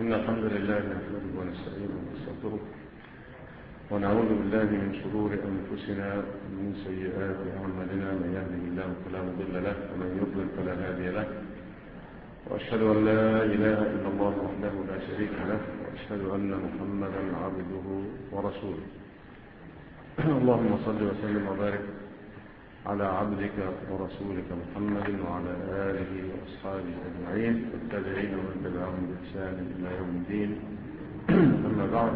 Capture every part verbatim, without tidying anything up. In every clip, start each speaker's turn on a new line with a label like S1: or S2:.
S1: إن الحمد لله نحمده ونستعينه ونستغفره ونعوذ بالله من شرور أنفسنا ومن سيئات أعمالنا. من يهده الله فلا مضل له ومن يضلل فلا هادي له، وأشهد أن لا إله إلا الله وحده لا شريك له، وأشهد أن محمدا عبده ورسوله. اللهم صل وسلم وبارك على عبدك ورسولك محمد وعلى آله وأصحابه أجمعين والتابعين ومن تبعهم بإحسان إلى يوم الدين. أما بعد،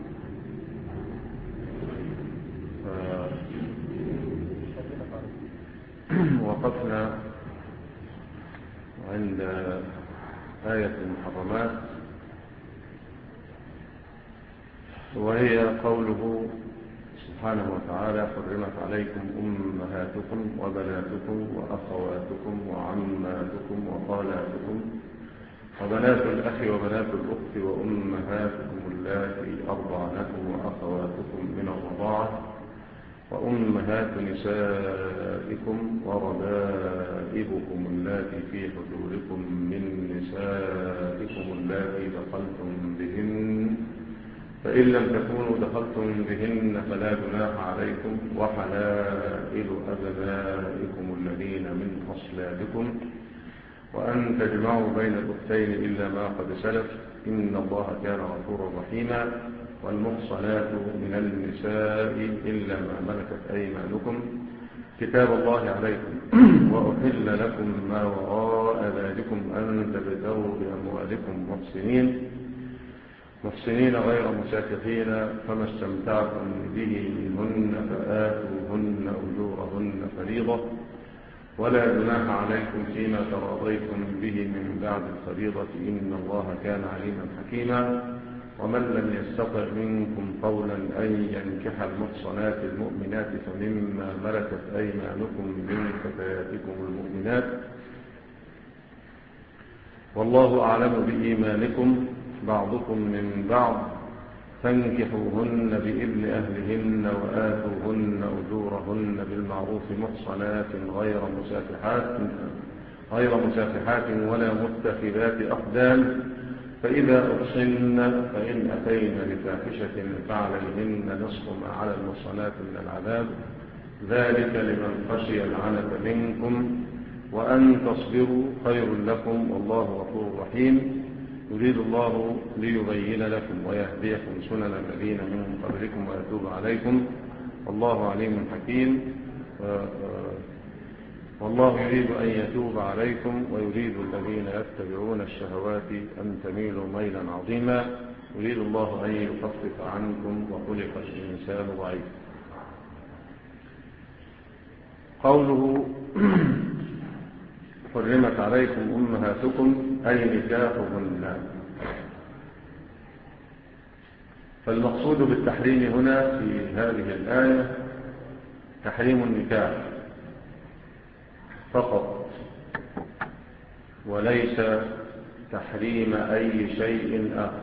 S1: وقفنا عند آية المحرمات، وهي قوله سبحانه وتعالى: حرمت عليكم أمهاتكم وبناتكم وأخواتكم وعماتكم وخالاتكم وبنات الأخ وبنات الأخت وأمهاتكم اللاتي أرضعنكم وأخواتكم من الرضاعة وأمهات نسائكم وربائبكم اللاتي في حجوركم من نسائكم اللاتي دخلتم بهن، فإن لم تكونوا دخلتم بهن فلا جناح عليكم، وحلائل أبنائكم الذين من أصلابكم، وأن تجمعوا بين الأختين إلا ما قد سلف، إن الله كان غفورا رحيما. والمحصنات من النساء إلا ما ملكت أيمانكم كتاب الله عليكم، وأحل لكم ما وراء ذلكم أن تبتغوا بأموالكم محسنين محسنين غير مسافحين، فما استمتعتم به منهن فآتوهن أجورهن فريضة، ولا جناح عليكم فيما تراضيتم به من بعد الفريضة، إن الله كان عليما حكيما. ومن لم يستطع منكم قولا أن ينكح المحصنات المؤمنات فمما ملكت أيمانكم من فتياتكم المؤمنات، والله أعلم بإيمانكم بعضكم من بعض، فانكحوهن بإذن أهلهن وآتوهن أجورهن بالمعروف محصنات غير مسافحات غير مسافحات ولا متخذات أخدان، فإذا أحصن فإن أتين بفاحشة فعليهن نصف ما على المحصنات من العذاب، ذلك لمن خشي العنة منكم، وأن تصبروا خير لكم، والله غفور رحيم. يريد الله ليبين لكم ويهديكم سنن الذين من قبلكم ويتوب عليكم، والله عليم حكيم. والله يريد أن يتوب عليكم ويريد الذين يتبعون الشهوات أن تميلوا ميلا عظيما، يريد الله أن يخفف عنكم وخلق الإنسان ضعيفا. قوله حرمت عليكم أمهاتكم أي نكاحهن، فالمقصود بالتحريم هنا في هذه الآية تحريم النكاح فقط، وليس تحريم أي شيء آخر.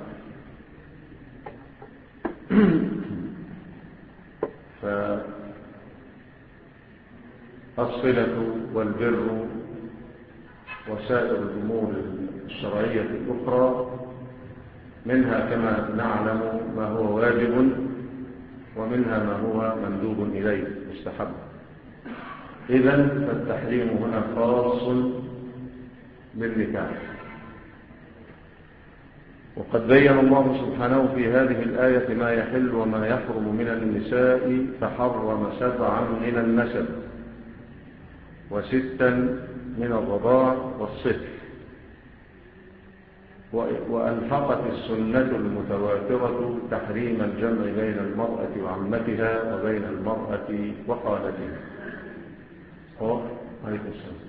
S1: فالصلة والبر وسائر الأمور الشرعية الأخرى منها كما نعلم ما هو واجب، ومنها ما هو مندوب إليه مستحب. إذن فالتحريم هنا خاص بالنكاح. وقد بين الله سبحانه في هذه الآية ما يحل وما يحرم من النساء، فحرم سبعا من النسب وستا من الرضاع والصهر، وألحقت السنة المتواترة تحريم الجمع بين المرأة وعمتها وبين المرأة وخالتها. أوه. عليكم السلام.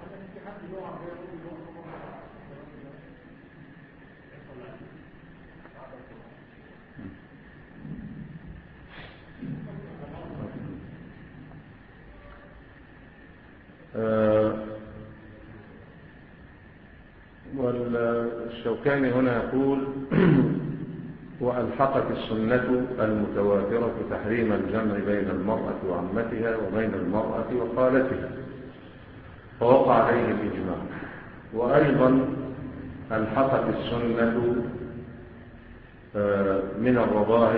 S1: آه والشوكاني هنا يقول: وألحقت السنة المتواترة تحريم الجمع بين المرأة وعمتها وبين المرأة وخالتها، فوقع عليه الإجماع. وأيضا ألحقت السنة من الرضاع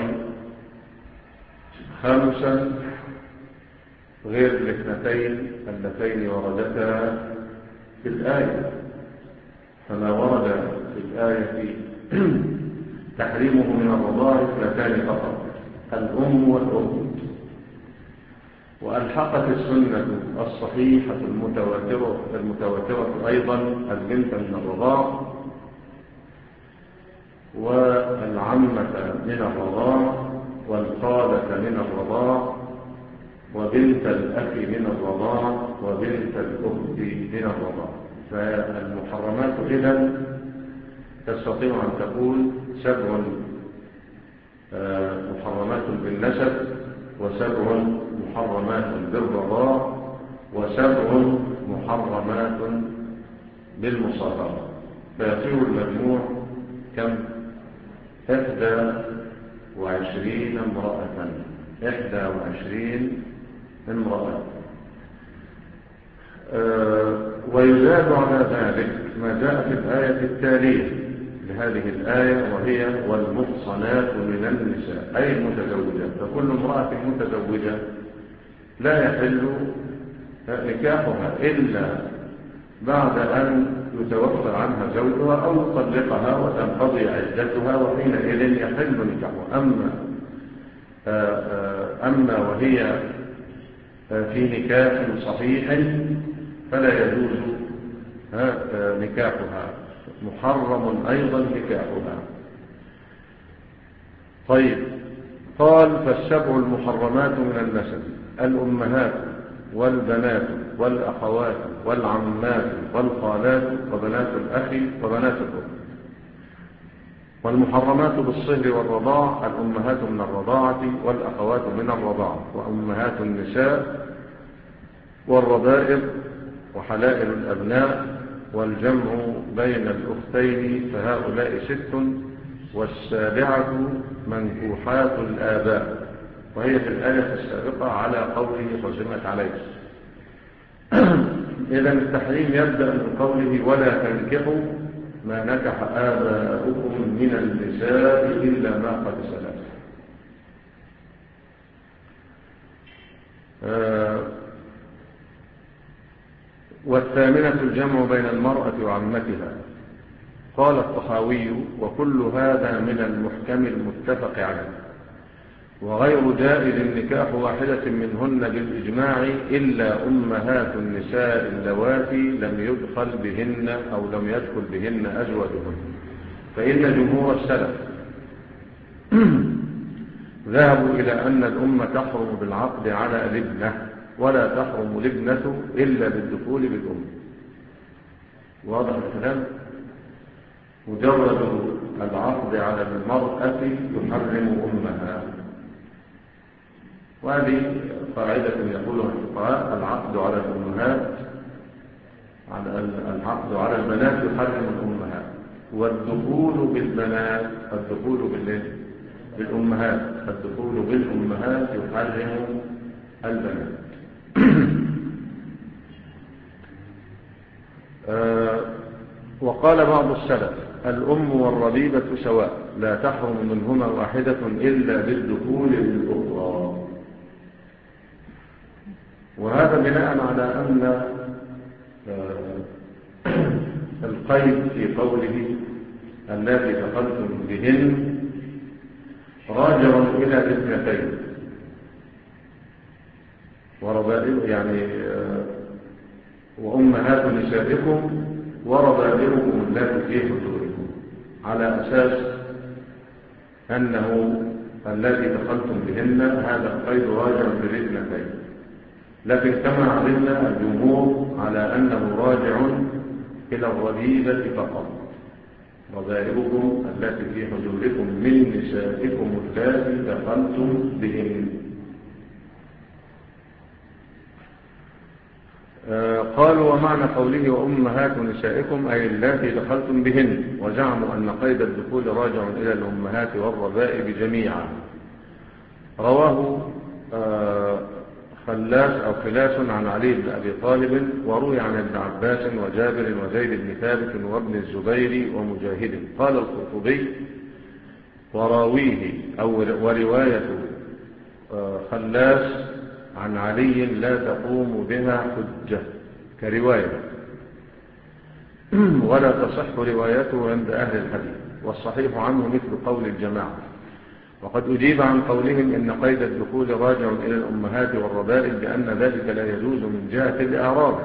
S1: خمسا غير الاثنتين اللتين وردتا في الآية. فما ورد في الآية تحريمه من الرضاع اثنتان فقط، الأم والأم. وألحقت السنة الصحيحة المتواترة, المتواترة أيضا البنت من الرضاع والعمة من الرضاع والخالة من الرضاع وبنت الأخ من الرضاع وبنت الأخت من الرضاع. فالمحرمات إذن تستطيع أن تقول سبع محرمات بالنسب، وسبع محرمات بالرضاع، وسبع محرمات بالمصاهرة، فيصير المجموع كم؟ إحدى وعشرين امرأة إحدى وعشرين امرأة. أه ويزاد على ذلك ما جاء في الآية التالية لهذه الآية، وهي والمحصنات من النساء، أي المتزوجات. فكل امرأة متزوجة لا يحل نكاحها إلا بعد أن يتوفى عنها زوجها أو يطلقها وتنقضي عدتها، وحينئذ يحل نكاحها. أما أما وهي في نكاح صحيح فلا يجوز نكاحها، محرم أيضا نكاحها. طيب، قال فالسبع المحرمات من النسب الأمهات والبنات والأخوات والعمات والخالات وبنات الأخ وبنات الأخت. والمحرمات بالصهر والرضاع الأمهات من الرضاعة والأخوات من الرضاعة وأمهات النساء والربائب وحلائل الأبناء والجمع بين الأختين فهؤلاء ست. والسابعة منكوحات الآباء، وهي في الآية السابقة على قوله حرمت عليه. إذا التحريم يبدأ من قوله ولا تنكحوا ما نكح آباؤكم من النساء إلا ما قد سلف. آه والثامنة الجمع بين المرأة وعمتها. قال الطحاوي وكل هذا من المحكم المتفق عليه، وغير جائز النكاح واحدة منهن بالإجماع إلا أمهات النساء اللواتي لم يدخل بهن أو لم يدخل بهن أزواجهن. فإن جمهور السلف ذهبوا إلى أن الأم تحرم بالعقد على الابنة، ولا تحرم الابنة إلا بالدخول بالأم. واضح الكلام؟ مجرد العقد على المرأة يحرم أمها، وهذه قاعدة يقولها الفقهاء: العقد على الأمهات على العقد على البنات يحرم الأمهات، والدخول بالبنات الدخول بالأمهات الدخول بالأمهات يحرم البنات. آه وقال بعض السلف الأم والربيبة سواء لا تحرم منهما واحدة إلا بالدخول بالأخرى. وهذا بناء على أن القيد في قوله التي دخلتم بهن راجع إلى الاثنتين، وربائب يعني وأمهات نسائكم وربائبكم التي في حجوركم، على أساس أنه التي دخلتم بهن هذا القيد راجع للاثنتين. لكن كما علمنا الجمهور على أنه راجع إلى الربيبة فقط، ربائبكم التي في حجوركم من نسائكم التي دخلتم بهن. آه قالوا ومعنى قوله وأمهات نسائكم أي التي دخلتم بهن، وزعموا أن قيد الدخول راجع إلى الأمهات والربائب جميعا. رواه آه خلاس أو خلاس عن علي بن أبي طالب، وروي عن ابن عباس وجابر وزيد بن ثابت وابن الزبير ومجاهد. قال القرطبي وراويه أو ورواية خلاس عن علي لا تقوم بها حجة كرواية، ولا تصح روايته عند أهل الحديث، والصحيح عنه مثل قول الجماعة. وقد أجيب عن قولهم إن قيد الدخول راجع إلى الأمهات والربائل بأن ذلك لا يجوز من جهة الإعراب،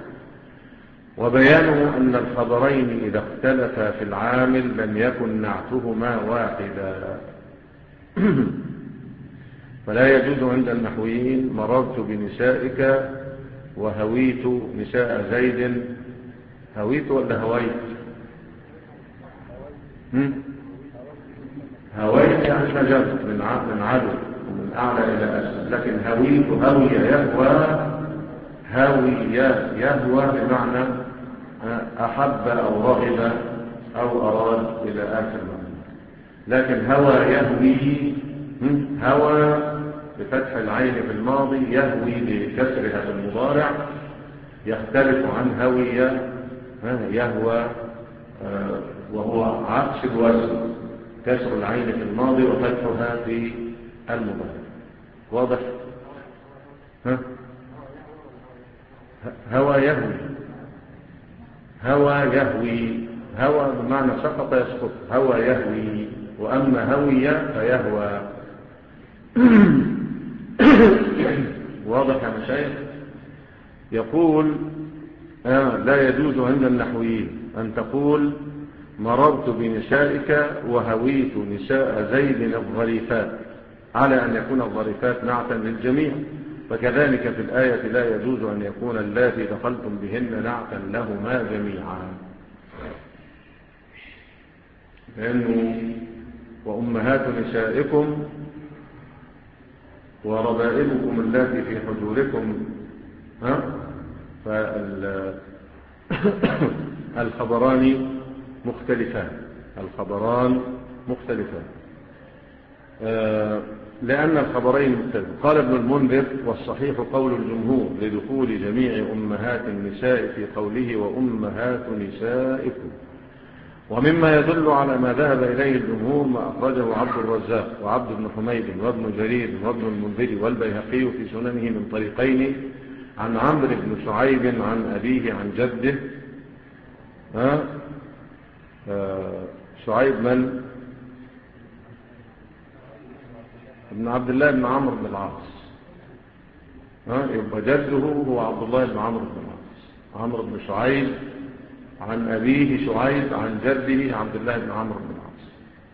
S1: وبيانه أن الخبرين إذا اختلفا في العامل لم يكن نعتهما واحدا. فلا يجوز عند النحويين مررت بنسائك وهويت نساء زيد. هويت ولا هويت؟ هويت يعني نجمت من علو ومن أعلى إلى أسفل، لكن هويت هوي يهوى، هوي يهوى بمعنى أحب أو رغب أو أراد إلى آخر معنى. لكن هوى يهوي، هوى بفتح العين في الماضي، يهوي بكسرها في المضارع، يختلف عن هوي يهوى وهو عكس الوزن، كسر العين في الماضي وفتحها في المضارع. واضح؟ ها؟ هوى يهوي، هوى يهوي، هوى بمعنى سقط يسقط، هوى يهوي، وأما هوي فيهوى. واضح يا مشايخ؟ يقول آه لا يجوز عند النحويين أن تقول مررت بنسائك وهويت نساء زيد الظريفات، على أن يكون الظريفات نعتا للجميع، فكذلك في الآية لا يجوز أن يكون اللاتي دخلتم بهن نعتا لهما جميعا، لأنه وأمهات نسائكم وربائبكم اللاتي في حجوركم، ها فالخبران مختلفان، الخبران مختلفان آه لأن الخبرين مختلفان. قال ابن المنذر والصحيح قول الجمهور لدخول جميع أمهات النساء في قوله وأمهات نسائكم. ومما يدل على ما ذهب إليه الجمهور ما أخرجه عبد الرزاق وعبد بن حميد وابن جرير وابن المنذر والبيهقي في سننه من طريقين عن عمرو بن شعيب عن أبيه عن جده. ها آه شعيب من ابن عبد الله بن عمرو بن العاص، ها يبقى جده هو عبد الله بن عمرو بن العاص. عمرو بن شعيب عن أبيه شعيب عن جده عبد الله بن عمرو بن العاص.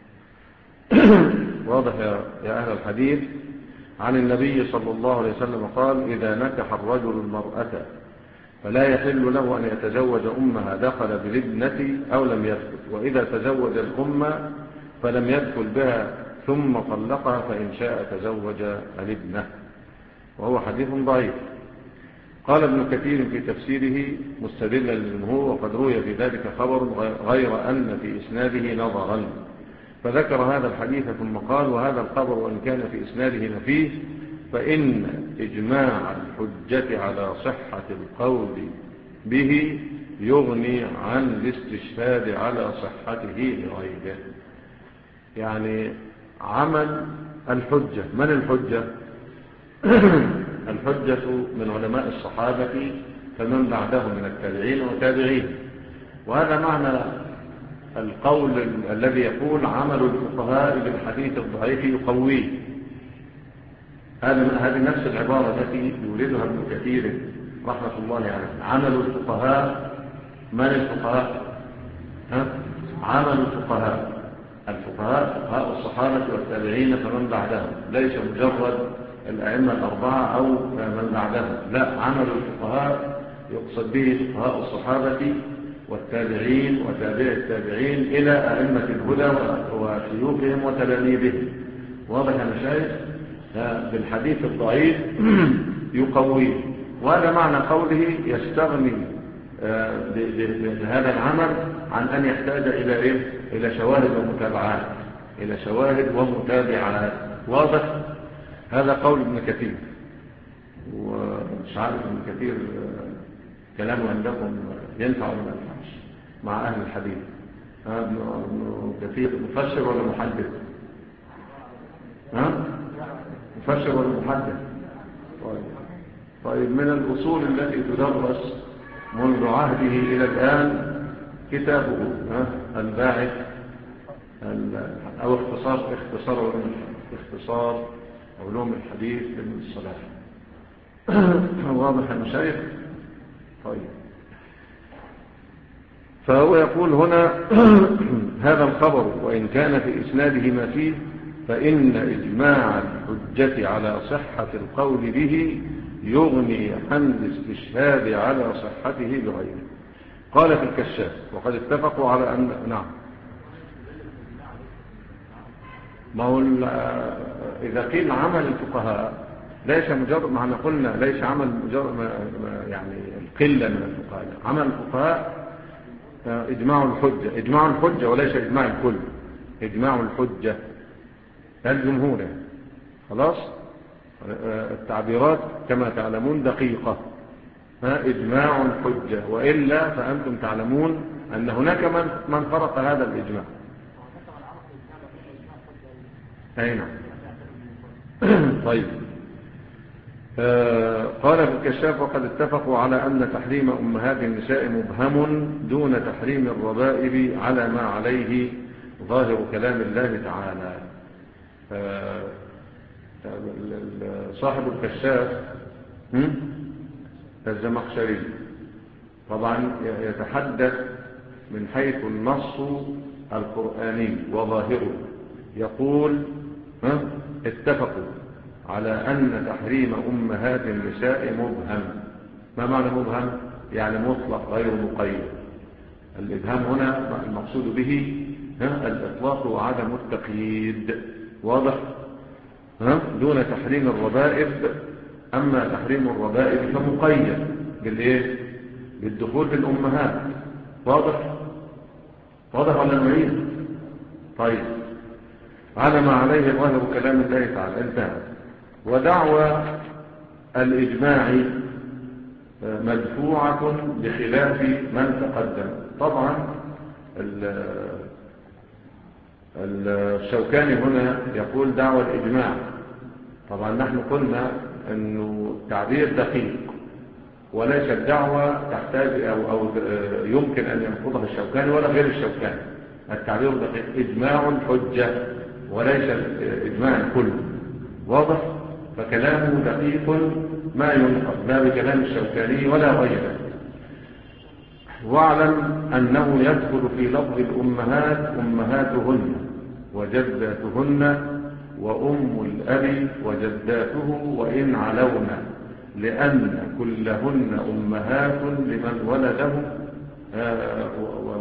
S1: واضح يا, يا أهل الحديث؟ عن النبي صلى الله عليه وسلم قال إذا نكح الرجل المرأة فلا يحل له أن يتزوج أمها دخل بالابنة أو لم يدخل، وإذا تزوج الأمة فلم يدخل بها ثم طلقها فإن شاء تزوج الابنة، وهو حديث ضعيف. قال ابن كثير في تفسيره مستدلا للجمهور وقد روي في ذلك خبر غير أن في إسناده نظرا، فذكر هذا الحديث ثم قال وهذا الخبر وإن كان في إسناده نفيه فإن إجماع الحجة على صحة القول به يغني عن الاستشهاد على صحته لغيره. يعني عمل الحجة، من الحجة؟ الحجة من علماء الصحابة فمن بعدهم من التابعين وتابعين، وهذا معنى القول الذي يقول عمل الفقهاء بالحديث الضعيف يقويه. هذه نفس العبارة التي يوردها ابن كثير رحمة الله عليه. عمل الفقهاء، من الفقهاء؟ ها؟ عمل الفقهاء، الفقهاء فقهاء الصحابة والتابعين فمن بعدهم، ليس مجرد الأئمة الأربعة أو من بعدهم، لا، عمل الفقهاء يقصد به فقهاء الصحابة والتابعين وتابع التابعين إلى أئمة الهدى وشيوخهم وتلاميذهم. واضح يا مشايخ؟ بالحديث الضعيف يقويه، وهذا معنى قوله يستغني بهذا العمل عن أن يحتاج إلى إيه؟ إلى شواهد ومتابعات، إلى شواهد ومتابعات. واضح؟ هذا قول ابن كثير، ومش عارف ابن كثير كلامه عندكم ينفع ولا ما ينفعش مع أهل الحديث؟ ابن كثير مفسر ولا محدث؟ ها؟ مفسر ولا محدث؟ طيب. طيب من الأصول التي تدرس منذ عهده إلى الآن كتابه ها؟ الباعث أو اختصار اختصار علوم اختصار علوم الحديث لابن الصلاح. واضح يا مشايخ؟ طيب. فهو يقول هنا هذا الخبر وإن كان في إسناده ما فيه فإن إجماع الحجة على صحة القول به يغني عن الاستشهاد على صحته بغيره. قال في الكشاف وقد اتفقوا على أن نعم ما هو إذا قيل عمل الفقهاء ليس مجرد ما قلنا ليس عمل مجرد يعني القلة من الفقهاء. عمل الفقهاء إجماع الحجة إجماع الحجة وليس إجماع الكل. إجماع الحجة الجمهور خلاص. التعبيرات كما تعلمون دقيقة. إجماع الحجة وإلا فأنتم تعلمون أن هناك من من فرق هذا الإجماع. أي نعم. طيب. آه قال في الكشاف وقد اتفقوا على أن تحريم أمهات النساء مبهم دون تحريم الربائب على ما عليه ظاهر كلام الله تعالى. آه صاحب الكشاف الزمخشري طبعا يتحدث من حيث النص القرآني وظاهره. يقول اتفقوا على أن تحريم أمهات النساء مبهم. ما معنى مبهم؟ يعني مطلق غير مقيد. الإبهام هنا المقصود به الإطلاق وعدم التقييد. واضح؟ دون تحريم الربائب. أما تحريم الربائب فمقيد بالإيه؟ بالدخول بالأمهات. واضح؟ واضح ولا نعيد؟ طيب. على ما عليه ظاهر كلام الله تعالى. انتهى. ودعوى الإجماع مدفوعة بخلاف من تقدم. طبعا الشوكاني هنا يقول دعوى الإجماع. طبعا نحن قلنا أنه تعبير دقيق وليس الدعوة تحتاج أو, أو يمكن أن ينقضها الشوكاني ولا غير الشوكاني. التعبير دقيق إجماع الحجة وليس إجماع الكل. واضح؟ فكلامه دقيق ما ينقض لا بكلام الشوكاني ولا غيره. واعلم أنه يدخل في لفظ الأمهات أمهاتهن وجداتهن وأم الأب وجداته وإن علونا لأن كلهن أمهات لمن ولده آه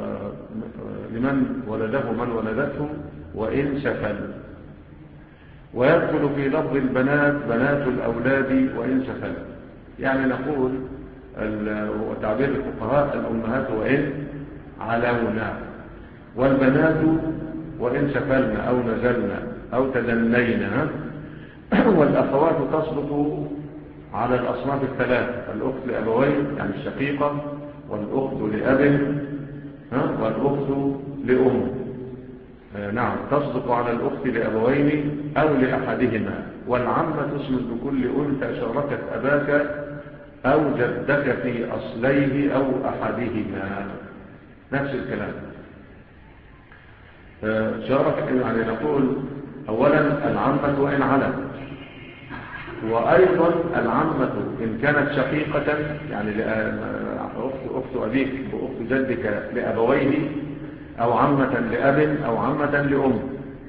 S1: لمن ولده من ولدته وإن سفل. ويدخل في لفظ البنات بنات الأولاد وإن سفل. يعني نقول وتعبير الفقهاء الأمهات وإن علونا والبنات وإن سفلنا أو نزلنا أو تدنينا. والأخوات تصدق على الأصناف الثلاثة: الأخت لأبوين يعني الشقيقة والأخت لأب والأخت لأم. نعم تصدق على الأخت لأبوين أو لأحدهما. والعمة اسم بكل أنثى شاركت أباك أو جدك في أصليه أو أحدهما. نفس الكلام. شارك يعني نقول أولا العمة وإن علت. وأيضا العمة إن كانت شقيقة يعني أخت أبيك وأخت جدك لأبويه أو عمة لأب أو عمة لأم.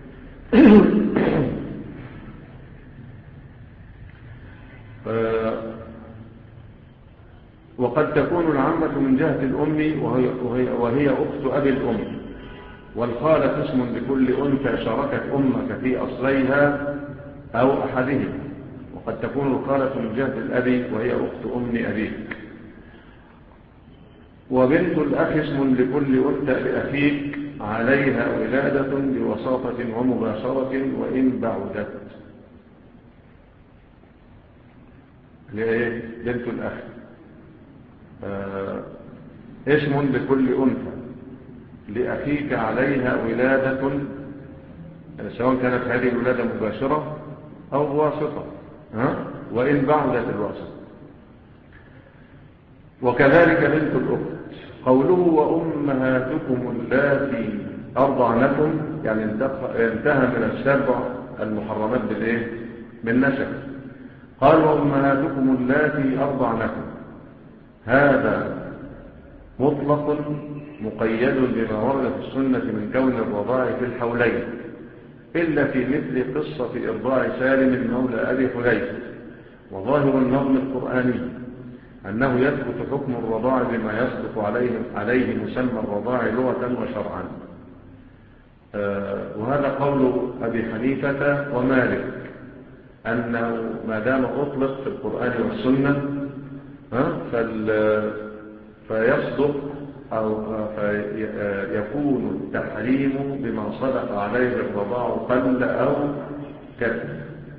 S1: وقد تكون العمة من جهة الأم وهي, وهي, وهي أخت أبي الأم. والخالة اسم لكل أنثى شاركت أمك في أصليها أو أحدهما. وقد تكون الخالة من جهة الأب وهي أخت أم أبيك. وبنت الأخ اسم لكل أنثى لأخيك عليها ولادة بوساطة ومباشرة وإن بعدت. ليه؟ بنت الأخ آه اسم لكل أنثى لأخيك عليها ولادة سواء كانت هذه الولادة مباشرة أو بواسطة، ها؟ وإن بعدت الواسطة. وكذلك بنت الأخت. قوله وأمهاتكم اللاتي أرضعنكم، يعني انتهى من السبع المحرمات بالإيه؟ بالنسب. قال وأمهاتكم اللاتي أرضعنكم، هذا مطلق مقيد بما ورد في السنة من كون الرضاع في الحولين، إلا في مثل قصة إرضاع سالم مولى أبي حذيفة. وظاهر النظم القرآني أنه يثبت حكم الرضاع بما يصدق عليه, عليه مسمى الرضاع لغة وشرعا. آه وهذا قول أبي حنيفة ومالك، أنه ما دام أطلق في القرآن والسنة فيصدق أو فيكون التحريم بما صدق عليه الرضاع قل أو كثر،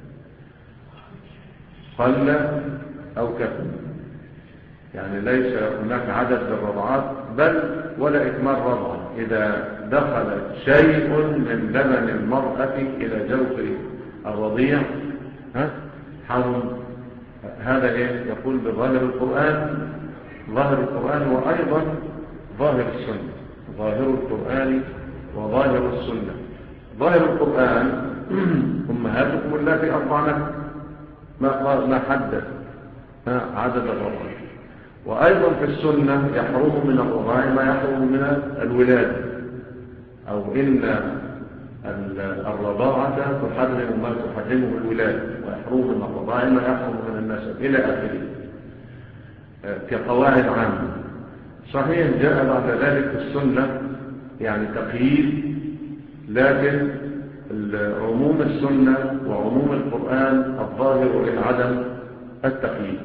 S1: قل أو كثر، يعني ليس هناك عدد للرضعات بل ولا إكمال رضعة. إذا دخل شيء من لبن المرأة إلى جوف الرضيع حرم. هذا إيه؟ يقول بظاهر القرآن، ظاهر القرآن وأيضا ظاهر السنة، ظاهر القرآن وظاهر السنة. ظاهر القرآن أمهاتكم اللاتي أرضعنكم، ما ما حدد عدد الرضاع. وأيضا في السنة يحرم من الرضاع ما يحرم من الولادة، أو إن الرضاعة تحرم ما تحرمه الولادة، ويحرم من الرضاع ما يحرم من النسب إلى آخره كقواعد عامة. صحيح جاء بعد ذلك في السنة يعني تقييد، لكن عموم السنة وعموم القرآن الظاهر لعدم التقييد.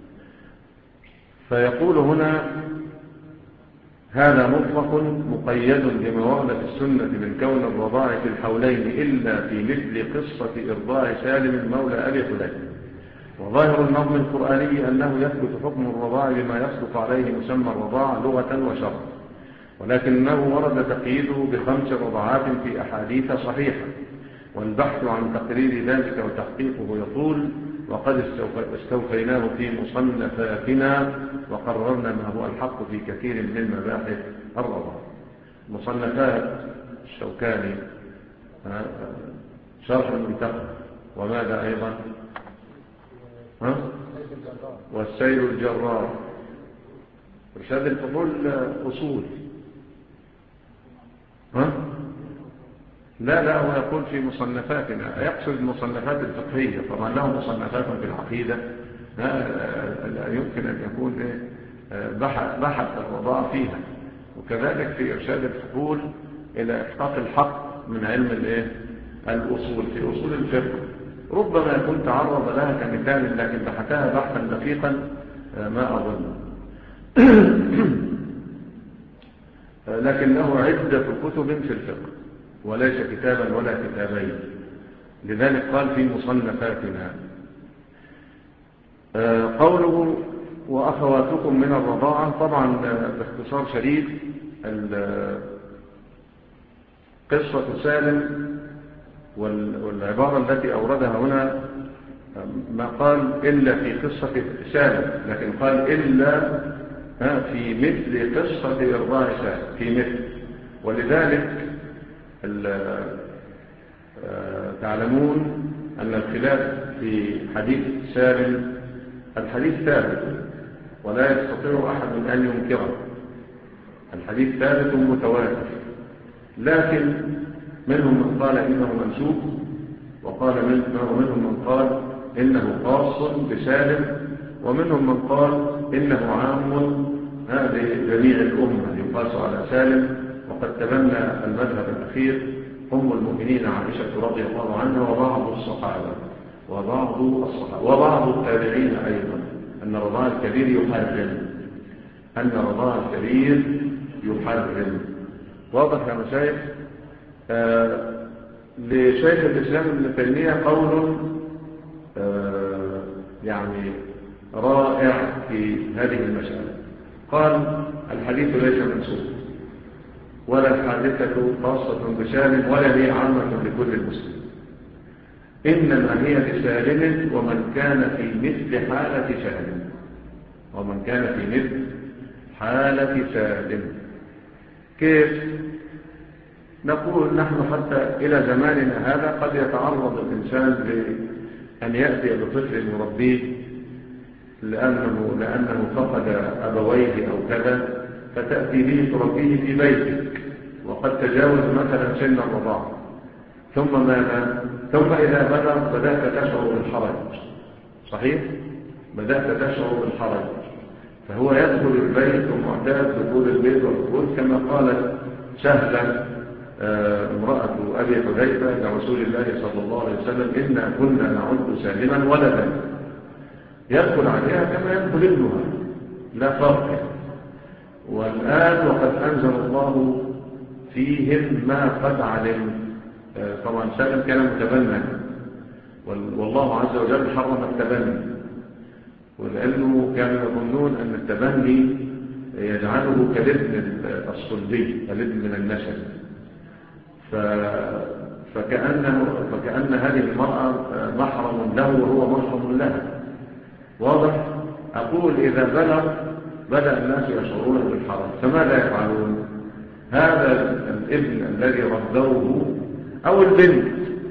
S1: فيقول هنا هذا مطلق مقيد بما ورد في السنة من كون الرضاع في الحولين إلا في مثل قصة إرضاع سالم مولى أبي حذيفة. وظاهر النظم القرآني أنه يثبت حكم الرضاع بما يصدق عليه مسمى الرضاع لغة وشرعا، ولكنه ورد تقييده بخمس رضعات في أحاديث صحيحة، والبحث عن تقرير ذلك وتحقيقه يطول، وقد استوفيناه في مصنفاتنا وقررنا ما هو الحق في كثير من مباحث الرضاع. مصنفات الشوكاني، شرح المنتقى، وماذا أيضا؟ ها؟ والسيل الجرار، إرشاد الفضول أصول. ها؟ لا لا هو يقول في مصنفاتنا، يقصد المصنفات الفقهية. طبعا له مصنفات في العقيدة لا يمكن أن يكون بحث, بحث الرضاع فيها، وكذلك في إرشاد الفضول إلى إحقاق الحق من علم الايه الأصول في أصول الفقه. ربما يكون تعرض لها كمثال، لكن بحثها بحثا دقيقا ما أظن. لكن له عدة كتب في الفقه وليس كتابا ولا كتابين، لذلك قال في مصنفاتنا. قوله وأخواتكم من الرضاعة، طبعا باختصار شديد قصة سالم والعبارة التي أوردها هنا ما قال إلا في قصة سالم، لكن قال إلا في مثل قصة إرضاع سالم، في مثل. ولذلك تعلمون أن الخلاف في حديث سالم الحديث ثابت ولا يستطيع أحد أن ينكره، الحديث ثابت متواتر، لكن منهم من قال إنه منسوخ، وقال منهم من قال إنه خاص بسالم، ومنهم من قال إنه عام لجميع الأمة يقاس على سالم. وقد تبنى المذهب الأخير أم المؤمنين عائشة رضي الله عنها وبعض الصحابة وبعض الصحابة وبعض التابعين أيضا أن رضاع الكبير يحرم، أن رضاع الكبير يحرم. واضح يا مشايخ؟ آه لشيخ الإسلام ابن تيمية قول آه يعني رائع في هذه المسألة. قال الحديث ليس منسوخ، ولا الحادثة خاصة بسالم ولا هي عامة لكل المسلمين، إنما هي لسالم ومن كان في مثل حالة سالم، ومن كان في مثل حالة سالم. كيف؟ نقول نحن حتى إلى زماننا هذا قد يتعرض الإنسان لأن يأتي بطفل يربيه لأنه, لأنه فقد أبويه أو كذا، فتأتي به تربيه في بيتك وقد تجاوز مثلا سن الرضاعة، ثم ماذا؟ ثم إذا بلغ بدأت تشعر بالحرج، صحيح؟ بدأت تشعر بالحرج، فهو يدخل البيت ومعتاد دخول البيت والدخول، كما قالت سهلة امرأة أبي حذيفة لرسول الله صلى الله عليه وسلم: إنا كنا نعد سالما ولدا. يدخل عليها كما يدخل ابنها، لا فرق. والآن وقد أنزل الله فيهم ما قد علم. طبعا سالم كان متبنى، والله عز وجل حرم التبني، ولأنه كانوا يظنون أن التبني يجعله كالابن الصلبي، الابن من النسل، فكأنه فكأن هذه المرأة محرم له وهو محرم لها. واضح؟ أقول إذا بلغ بدأ الناس يشعرون بالحرج، فماذا يفعلون؟ هذا الابن الذي ربوه أو البنت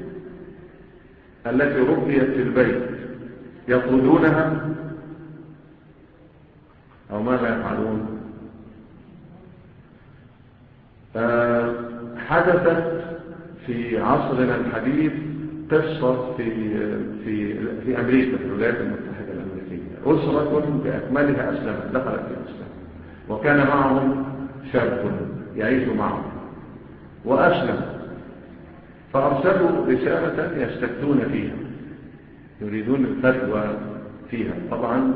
S1: التي ربيت في البيت يطردونها أو ماذا يفعلون؟ آه حدثت في عصرنا الحديث قصة في في في أمريكا، في الولايات المتحدة الأمريكية، أسرة بأكملها أسلمت، دخلت في الإسلام، وكان معهم شاب يعيش معهم وأسلم، فأرسلوا رسالة يستفتون فيها، يريدون الفتوى فيها. طبعا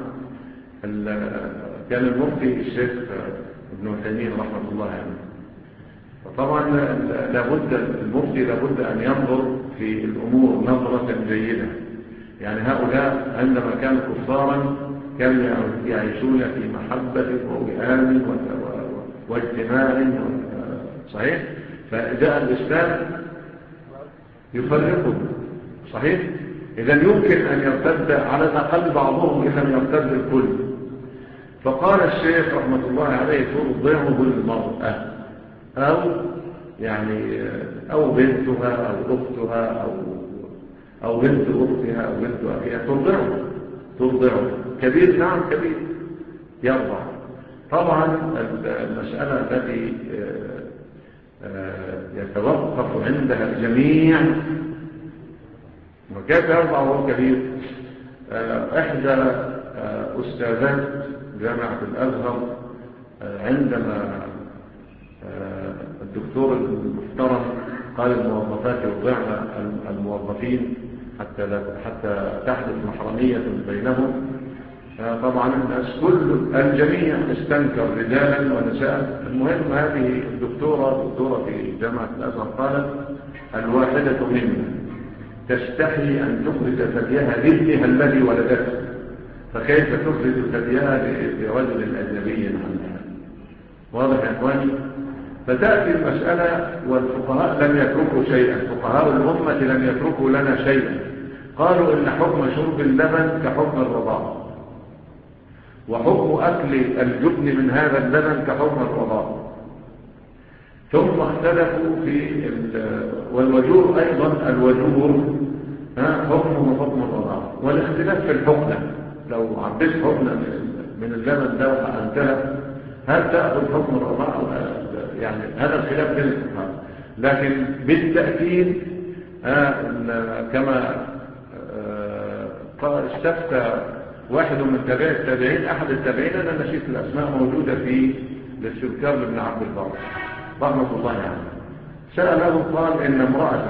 S1: كان المفتي الشيخ ابن تيمية رحمة الله عليه، فطبعا لابد المفتي لابد أن ينظر في الأمور نظرة جيدة. يعني هؤلاء عندما كانوا كفارا كانوا يعيشون في محبة ووئام واجتماع، صحيح؟ فجاء الإسلام يفرقهم، صحيح؟ إذن يمكن أن يرتد على الأقل بعضهم إن لم يرتد الكل. فقال الشيخ رحمة الله عليه: ترضعه المرأة، أو يعني أو بنتها أو أختها أو أو بنت أختها أو بنت أخيها، ترضعه ترضعه كبير، نعم كبير يرضع. طبعا المسألة التي يتوقف عندها الجميع: وكيف يرضع وهو كبير؟ إحدى أستاذات جامعة الأزهر عندما الدكتور المحترم قال الموظفات يرضعن الموظفين حتى لا حتى تحدث محرمية بينهم، طبعا الناس كل الجميع استنكر رجالا ونساء. المهم هذه الدكتورة دكتورة في جامعة الأزهر قالت: الواحدة منا تستحي أن تخرج ثديها لابنها الذي ولدته، فكيف تخرج ثديها لرجل أجنبي عنها؟ واضح يا إخواني؟ فتأتي المسألة والفقهاء لم يتركوا شيئا، فقهاء الأمة لم يتركوا لنا شيئا. قالوا إن حكم شرب اللبن كحكم الرضاعة، وحكم أكل الجبن من هذا اللبن كحكم الرضاعة. ثم اختلفوا في والوجور أيضا، الوجور حكمه حكم الرضاعة، والاختلاف في الحقنة. لو عبيت حقنة من اللبن ده وحقنتها هل تأخذ حكم الرضاعة؟ يعني هذا الخلاف بين الفقهاء. لكن بالتأكيد كما استفتى واحد من تابعي التابعين، أحد التابعين، أنا نسيت الأسماء، موجودة في الاستذكار لابن عبد البر رحمة الله عليه، يعني. سأله قال: إن امرأة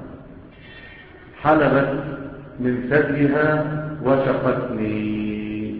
S1: حلبت من ثديها وسقتني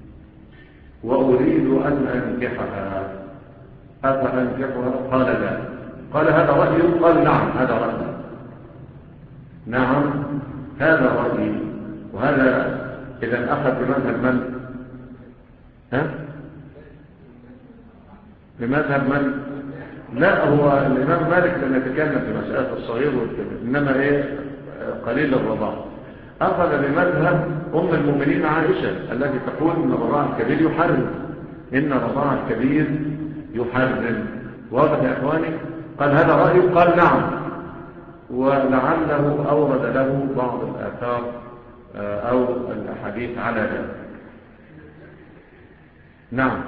S1: وأريد أن أنكحها، أفأنكحها؟ قال: لا. قال: هذا رأيي؟ قال: نعم هذا رأيي، نعم هذا رأيي. وهذا إذا أخذ بمذهب من؟ ها؟ بمذهب من؟ لا، هو الإمام مالك لم يتكلم في مسألة الصغير والكبير، إنما إيه قليل الرضاع. أخذ بمذهب أم المؤمنين عائشة التي تقول إن الرضاع الكبير يحرم، إن الرضاع الكبير يحرم. واضح يا إخواني؟ قال هذا رأيه؟ قال نعم، ولعله أورد له بعض الآثار أو الأحاديث على ذلك. نعم.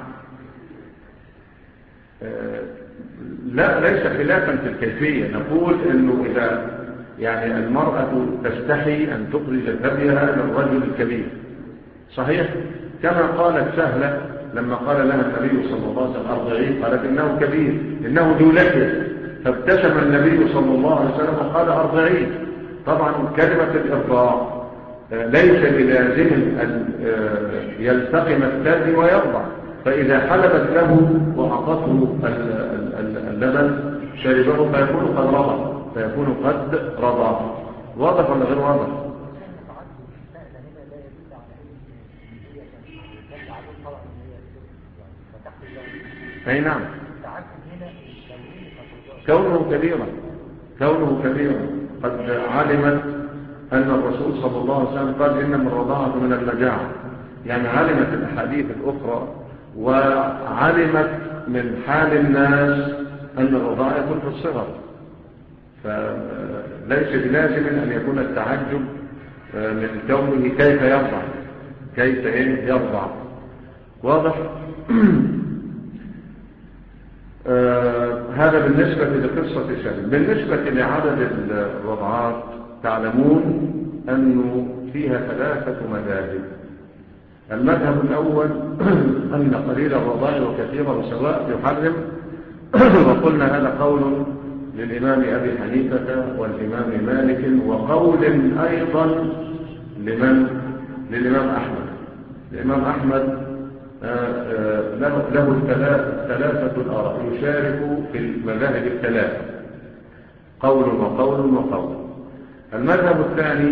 S1: لا، ليس خلافا في الكيفية. نقول إنه إذا يعني المرأة تستحي أن تخرج ثديها للرجل الكبير، صحيح؟ كما قالت سهلة لما قال لها النبي صلى الله عليه وسلم أرضعيه، قالت إنه كبير، إنه ذو لحية، فابتسم النبي صلى الله عليه وسلم وقال أرضعيه. طبعا كلمة الإرضاع ليس بلازم أن يلتقم الثدي ويرضع، فإذا حلبت له وأعطته اللبن شربه فيكون قد رضع، فيكون قد رضع. واضح ولا غير واضح؟ أي نعم. كونه كبيرا كونه كبيرا قد علمت أن الرسول صلى الله عليه وسلم قال إنما الرضاعة من المجاعة، يعني علمت الأحاديث الأخرى وعلمت من حال الناس أن الرضاعة يكون في الصغر، فليس بلازم أن يكون التعجب من كونه كيف يرضع كيف يرضع. واضح؟ آه هذا بالنسبة لقصة سلم. بالنسبة لعدد الرضعات تعلمون أنه فيها ثلاثة مذاهب. المذهب الأول أن قليل الرضاع وكثيره سواء يحرم، وقلنا هذا قول للإمام أبي حنيفة والإمام مالك، وقول أيضا لمن للإمام أحمد. الإمام أحمد له, له ثلاثة الآراء، يشارك في المذاهب الثلاثة، قول وقول وقول. المذهب الثاني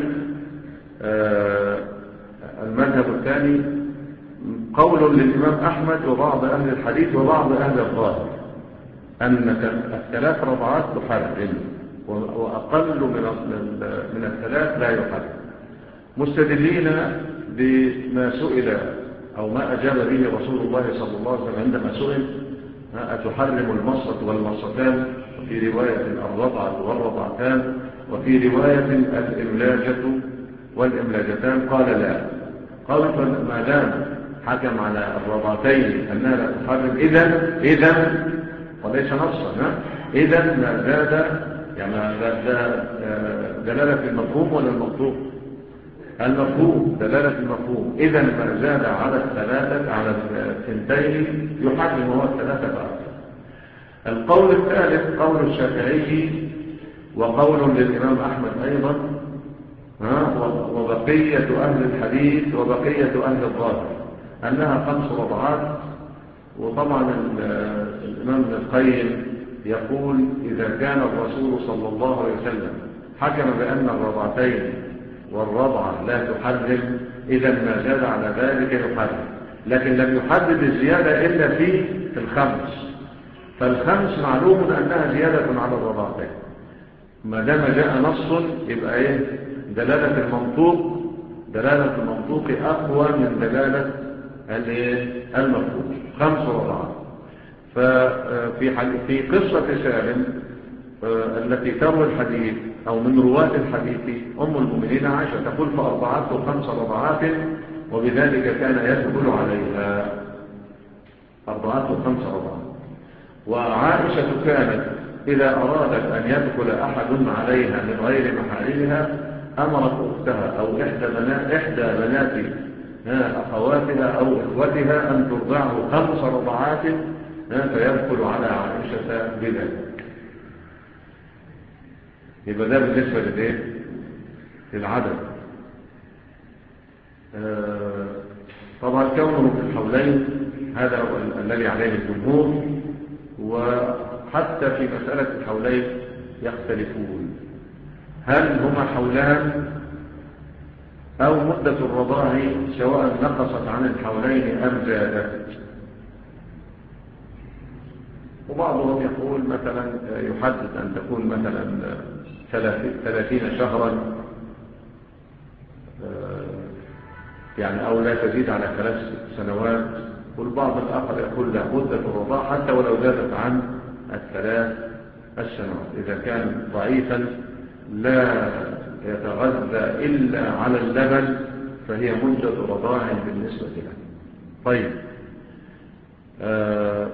S1: المذهب الثاني قول للإمام أحمد وبعض أهل الحديث وبعض أهل الظاهر أن الثلاث رضعات تحرم، وأقل من الثلاث لا يحرم، مستدلين بما سئل أو ما أجاب به رسول الله صلى الله عليه وسلم عندما سئل أتحرم المصة والمصتان، وفي رواية الرضعة والرضعتان، وفي رواية الإملاجة والإملاجتان، قال لا. قال ما دام حكم على الرضعتين أنها لا تحرم إذن إذن وليس نصا، إذن ما زاد، يعني ده دلالة المفهوم ولا المنطوق؟ المفهوم، دلالة المفهوم. إذن ما زاد على الثلاثة على الثنتين يحرم هو الثلاثة فأكثر. القول الثالث قول الشافعي وقول للإمام أحمد أيضا، وبقية أهل الحديث وبقية أهل الظاهر أنها خمس رضعات. وطبعا الإمام ابن القيم يقول إذا كان الرسول صلى الله عليه وسلم حكم بأن الرضعتين والرضعة لا تحرم، إذا ما زاد على ذلك يحرم، لكن لم يحدد الزيادة إلا في الخمس، فالخمس معلوم أنها زيادة على الرضعتين. ما دام جاء نص يبقى إيه؟ دلالة المنطوق دلالة المنطوق أقوى من دلالة المفهوم. خمس رضعات. ففي في قصة سالم التي تروي الحديث أو من رواة الحديث أم المؤمنين عائشة تقول فأرضعته خمس رضعات وبذلك كان يدخل عليها. أرضعته خمس رضعات. وعائشة كانت إذا أرادت أن يدخل أحد عليها من غير محارمها أمرت أختها أو إحدى بنات, إحدى بنات أخواتها أو إخوتها أن ترضعه خمس رضعات فيدخل على عائشة بذلك. يبقى ده بالنسبة للإيه؟ للعدد. آه طبعا كونه في الحولين هذا الذي عليه الجمهور، وحتى في مسألة الحولين يختلفون، هل هما حولان أو مدة الرضاع سواء نقصت عن الحولين أم زادت. وبعضهم يقول مثلا يحدد أن تكون مثلا ثلاثين شهرا، يعني أو لا تزيد على ثلاث سنوات. والبعض الآخر يقول لا، مدة الرضاعة حتى ولو زادت عن الثلاث السنوات إذا كان ضعيفا لا يتغذى إلا على اللبن فهي مدة رضاع بالنسبة له. طيب آه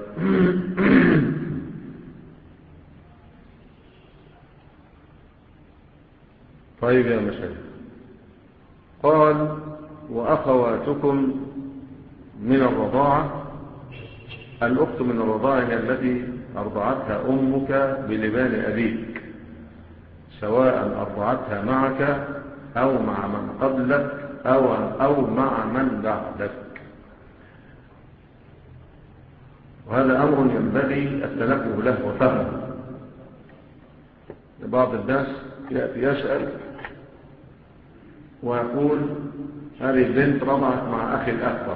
S1: طيب يا مشايخ، قال وأخواتكم من الرضاعة. الأخت من الرضاعة هي التي أرضعتها أمك بلبان أبيك، سواء أرضعتها معك أو مع من قبلك أو, أو مع من بعدك. وهذا أمر ينبغي التنبه له وفهمه. بعض الناس يأتي يسأل ويقول هذه البنت رضعت مع أخي الأكبر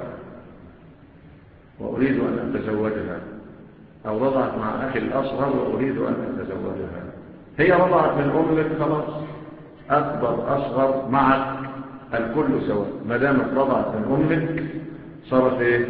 S1: وأريد أن أتزوجها، أو رضعت مع أخي الأصغر وأريد أن أتزوجها. هي رضعت من أمك خلاص، أكبر أصغر معك الكل سواء، ما دامت رضعت من أمك صارت إيه؟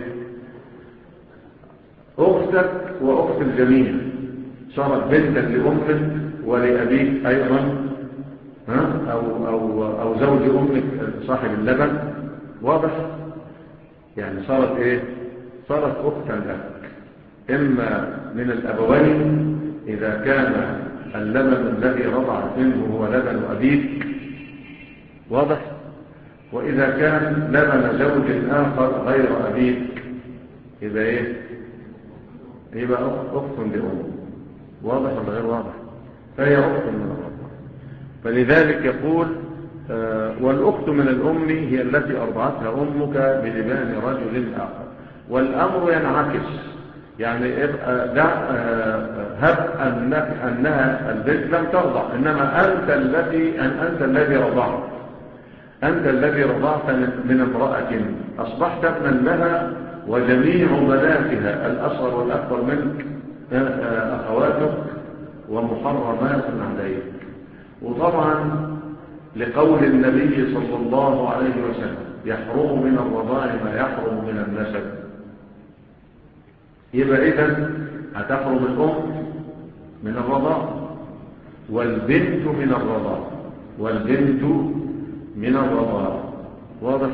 S1: أختك وأخت الجميع، صارت بنتا لأمك ولأبيك أيضا، ها؟ أو, أو, أو زوج أمك صاحب اللبن، واضح؟ يعني صارت إيه؟ صارت أختا لك، إما من الأبوين إذا كان اللبن الذي رضعت منه هو لبن أبيك، واضح؟ وإذا كان لبن زوج آخر غير أبيك يبقى إيه؟ يبقى أخت لأمك، واضح ولا غير واضح؟ فهي أخت من الرضاعة. فلذلك يقول آه والأخت من الأم هي التي أرضعتها أمك بلبان رجل آخر. والأمر ينعكس، يعني ده هب أنك أنها البنت لم ترضع، إنما أنت الذي أن أنت الذي رضعت، أنت الذي رضعت من امرأة أصبحت ابنا لها، وجميع بناتها الأصغر والأكبر منك أخواتك ومحرمات عليك. وطبعا لقول النبي صلى الله عليه وسلم يحرم من الرضاع ما يحرم من النسب، يبقى إذن هتحرم الأم من الرضاع والبنت من الرضاع والبنت من الرضاع، واضح؟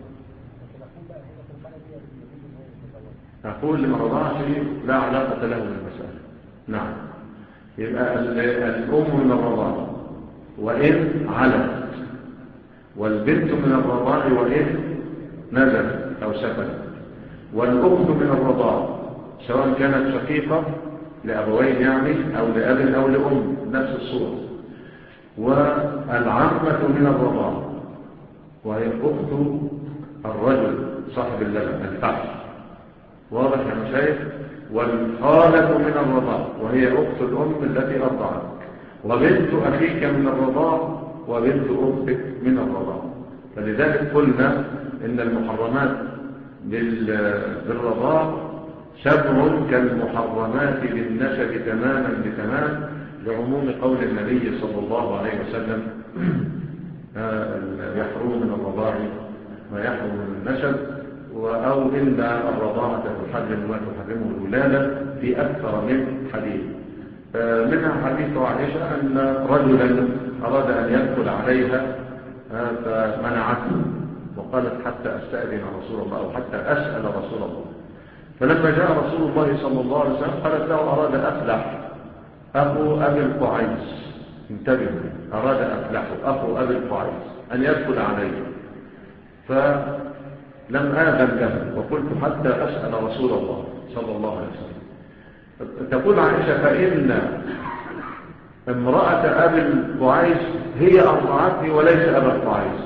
S1: أقول لما رضاعش لا علاقة له بالمسألة. نعم، يبقى الأم من الرضاع وإن علت، والبنت من الرضاع وإن نزلت أو سفلت، والأخت من الرضاع سواء كانت شقيقة لأبوين يعني أو لأب أو لأم نفس الصورة، والعمة من الرضاع وهي أخت الرجل صاحب اللبن الفحش، واضح يا مشايخ؟ والخالة من الرضاع وهي أخت الأم التي أرضعت، وبنت أخيك من الرضاع وبنت أختك من الرضاع. فلذلك قلنا إن المحرمات بالرضاع سبع كالمحرمات بالنسب تماما بتمام، لعموم قول النبي صلى الله عليه وسلم يحرم من الرضاع ما يحرم من النسب، أو إن الرضاعة تحرم ما تحرمه الولادة في أكثر من حديث. منها حديث عائشة أن رجلا أراد أن يدخل عليها فمنعته وقالت حتى أستأذن رسول الله أو حتى أسأل رسول الله. فلما جاء رسول الله صلى الله عليه وسلم قالت له أراد أفلح أخو أبي القعيس، انتبهوا، أراد أفلح أخو أبي القعيس أن يدخل عليه، فلم آذن له وقلت حتى أسأل رسول الله صلى الله عليه وسلم. تقول عائشة فإن امرأة أبي القعيس هي أرضعتني وليس أبا القعيس،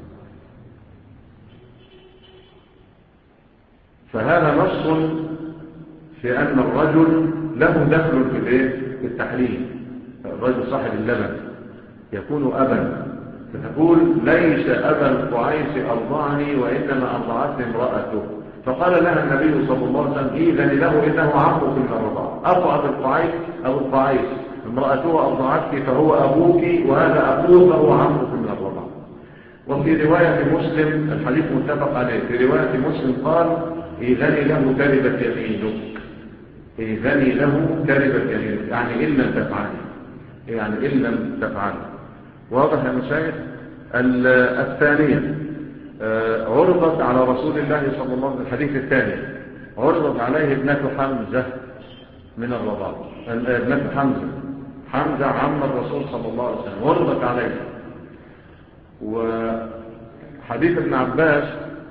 S1: فهذا نص في أن الرجل له دخل في الايه؟ في التحريم. الرجل صاحب اللبن يكون أبا، فتقول ليس أبا القعيس أرضعني وإنما أرضعتني امرأته، فقال لها النبي صلى الله عليه وسلم إذن له إنه عمك من الرضاعة. أرضعت القعيس أو القعيس امرأته أرضعتك فهو أبوك، وهذا أخوه فهو عمك من الرضاعة. وفي رواية مسلم الحديث متفق عليه، في رواية مسلم قال إذن له تربت يمينك، إذن له تربت يمينك، يعني إن لم تفعل، يعني إن لم تفعل. واضح يا مشايخ؟ الثانية عرضت على رسول الله صلى الله عليه وسلم، الحديث الثاني عرضت عليه ابنة حمزة من الرضاعة، ابنة حمزة حمزة عم الرسول صلى الله عليه وسلم عرضت عليه. وحديث ابن عباس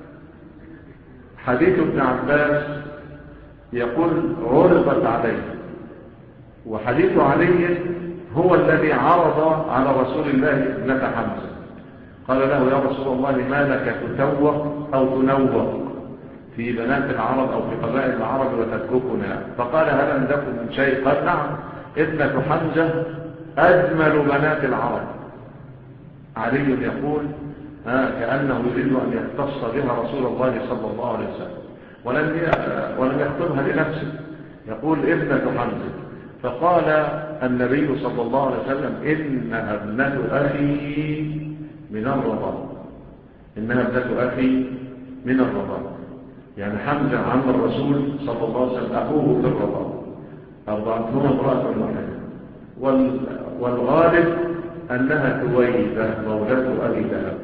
S1: حديث ابن عباس يقول عرضت عليه، وحديث علي هو الذي عرض على رسول الله ابنة حمزة، قال له يا رسول الله ما لك تتوق أو تنوق في بنات العرب أو في قبائل العرب وتتركنا؟ فقال هل عندكم من شيء؟ قال نعم، ابنة حمزة أجمل بنات العرب. علي يقول آه كأنه يريد أن يختص بها رسول الله صلى الله عليه وسلم، ولم ولم يختمها لنفسه، يقول ابنة حمزة. فقال النبي صلى الله عليه وسلم إنها ابنة أخي من الرضاعة، إنها ابنة أخي من الرضاعة، يعني حمزة عم الرسول صلى الله عليه وسلم أخوه في الرضاعة، أرضعتهما امرأة واحدة. والغالب أنها ثويبة مولاه أبي لهب.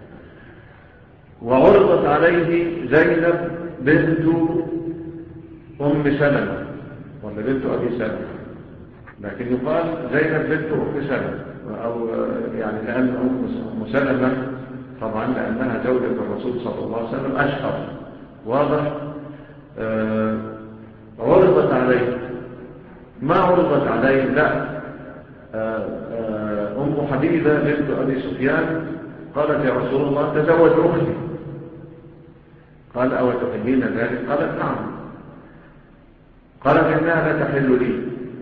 S1: وعرضت عليه زينب بنت أم سلمة ولا بنت أبي سلمة، لكن يقال زينب بنت أم سلمة، أو يعني لأن أم سلمة طبعا لأنها زوجة الرسول صلى الله عليه وسلم أشهر. واضح؟ آه عرضت عليه، ما عرضت عليه لا آه آه أم حبيبة بنت أبي سفيان قالت يا رسول الله تزوج أختي، قال أو تحبين ذلك؟ قالت نعم. قالت إنها لا تحل لي،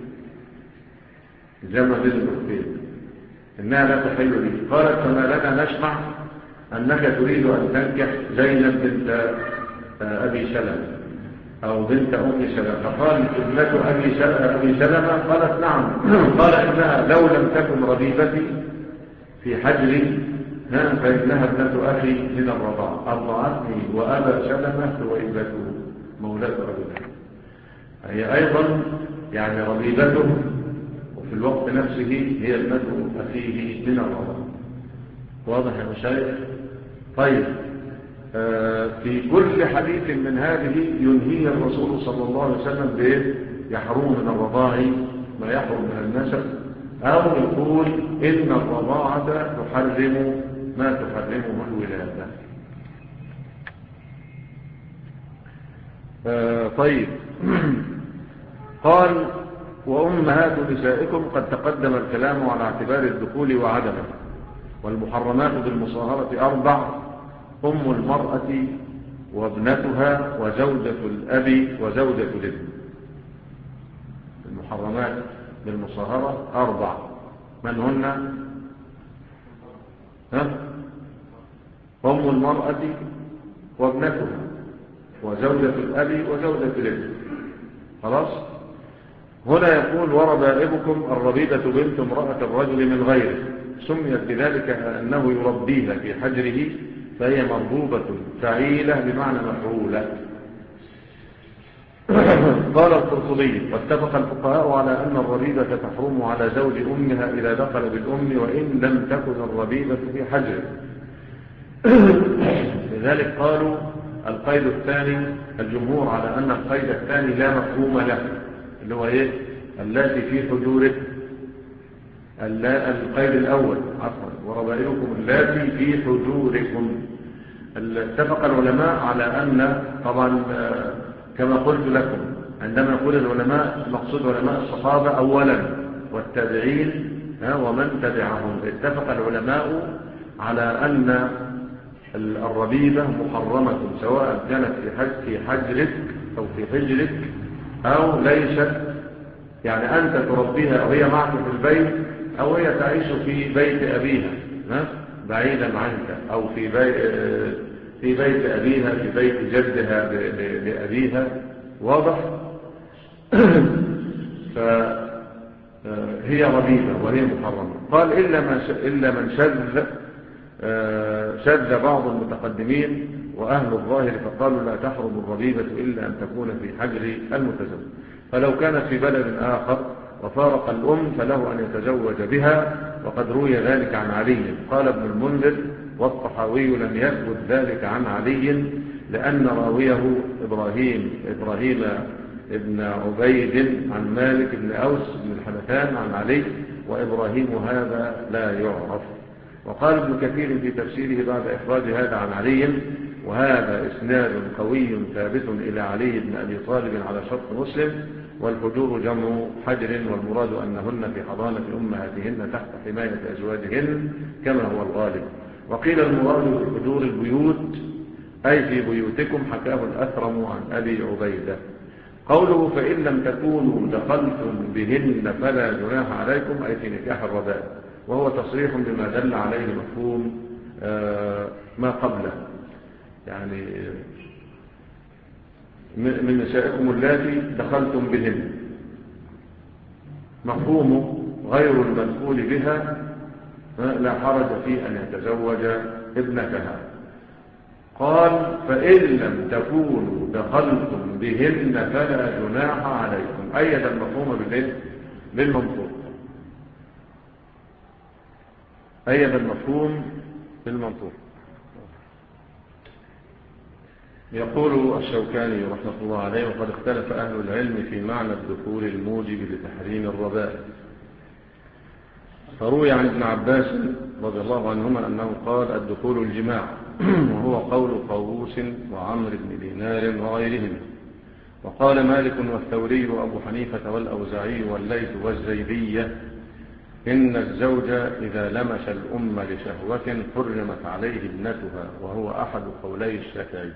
S1: جمع بين الأختين، إنها لا تحل لي. قالت فما لنا نسمع أنك تريد أن تنكح زينب بنت أبي سلمة أو بنت أم سلمة؟ فقال ابنة أبي سلمة؟ قالت نعم. قال إنها لو لم تكن ربيبتي في حجري فإنها ابنة أخي من الرضاعة، أرضعتني وأبا سلمة ثويبته مولاة ربيبته، هي أيضا يعني ربيبته، وفي الوقت نفسه هي ابنة أخيه من الرضاعة. واضح يا مشايخ؟ طيب آه في كل حديث من هذه ينهي الرسول صلى الله عليه وسلم بإيه؟ يحرم من الرضاع ما يحرم من النسب، أو يقول إن الرضاعة تحرم ما تحرمه الولادة. آه طيب قال وأمهات نسائكم قد تقدم الكلام على اعتبار الدخول وعدمه، والمحرمات بالمصاهرة أربع: أم المرأة وابنتها وزوجة الأب وزوجة الابن. المحرمات بالمصاهرة أربع، من هن؟ ها؟ أم المرأة وابنتها وزوجة الأب وزوجة الابن. خلاص؟ هنا يقول وربائبكم الربيبة بنت امرأة الرجل من غيره، سميت بذلك أنه يربيها في حجره فهي مربوبة فعيلة بمعنى مفعولة. قال القرطبي واتفق الفقهاء على أن الربيبة تحرم على زوج أمها إذا دخل بالأم وإن لم تكن الربيبة في حجره. لذلك قالوا القيد الثاني، الجمهور على أن القيد الثاني لا مفهوم له، اللي هو إيه؟ التي في حجورك. القيد الأول عفوا وربائبكم التي في حجوركم. اتفق العلماء على أن طبعا كما قلت لكم عندما يقول العلماء مقصود علماء الصحابة أولا والتابعين ومن تبعهم. اتفق العلماء على أن الربيبة محرمة سواء كانت في حجرك أو في حجرك أو ليست، يعني أنت تربيها أو هي معك في البيت أو هي تعيش في بيت أبيها بعيدا عنك أو في بيت في بيت أبيها في بيت جدها لأبيها، واضح. فهي ربيبة وهي محرمة. قال إلا, ما إلا من شذ شذ بعض المتقدمين وأهل الظاهر فقالوا لا تحرم الربيبة إلا أن تكون في حجر المتزوج، فلو كانت في بلد آخر وفارق الأم فله أن يتزوج بها، وقد روي ذلك عن علي. قال ابن المنذر والطحاوي لم يثبت ذلك عن علي لأن راويه إبراهيم إبراهيم ابن عبيد عن مالك بن أوس بن الحنفان عن علي، وإبراهيم هذا لا يعرف. وقال ابن كثير في تفسيره بعد إخراج هذا عن علي وهذا إسناد قوي ثابت إلى علي بن أبي طالب على شرط مسلم، والحجور جمع حجر، والمراد أنهن في حضانة أمهاتهن تحت حماية أزواجهن كما هو الغالب. وقيل المراد بحجور البيوت أي في بيوتكم، حكاه الأثرم عن أبي عبيدة. قوله فإن لم تكونوا دخلتم بهن فلا جناح عليكم أي في نكاح الربائب، وهو تصريح بما دل عليه مفهوم ما قبله، يعني من نسائكم اللاتي دخلتم بهن، مفهوم غير المدخول بها لا حرج في أن يتزوج ابنتها. قال فإن لم تكونوا دخلتم بهن فلا جناح عليكم، أيضا المفهوم بالمنطوق، أيضا المفهوم بالمنطوق. يقول الشوكاني رحمه الله عليه وقد اختلف أهل العلم في معنى الدخول الموجب لتحريم الربائب، فروي عن ابن عباس رضي الله عنهما أنه قال الدخول الجماع، وهو قول طاووس وعمر بن دينار وغيرهم. وقال مالك والثوري وأبو حنيفة والأوزاعي والليث والزيدية إن الزوج إذا لمس الأم لشهوة حرمت عليه ابنتها، وهو أحد قولي الشافعي.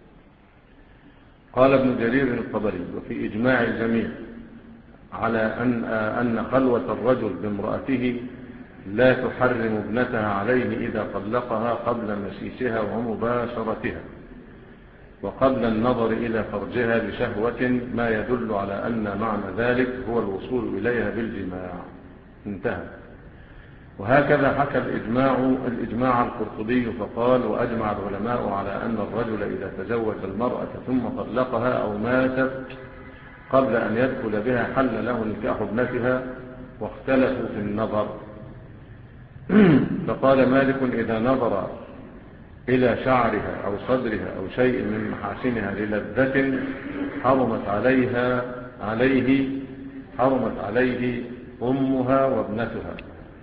S1: قال ابن جرير الطبري وفي إجماع الجميع على أن, أن خلوة الرجل بامرأته لا تحرم ابنتها عليه إذا طلقها قبل مسيسها ومباشرتها وقبل النظر إلى فرجها بشهوة، ما يدل على أن معنى ذلك هو الوصول إليها بالجماع. انتهى. وهكذا حكى الإجماع الإجماع القرطبي فقال وأجمع العلماء على أن الرجل إذا تزوج المرأة ثم طلقها أو ماتت قبل أن يدخل بها حل له نكاح ابنتها، واختلفوا في النظر. فقال مالك إذا نظر إلى شعرها أو صدرها أو شيء من محاسنها للذة حرمت عليها عليه حرمت عليه أمها وابنتها.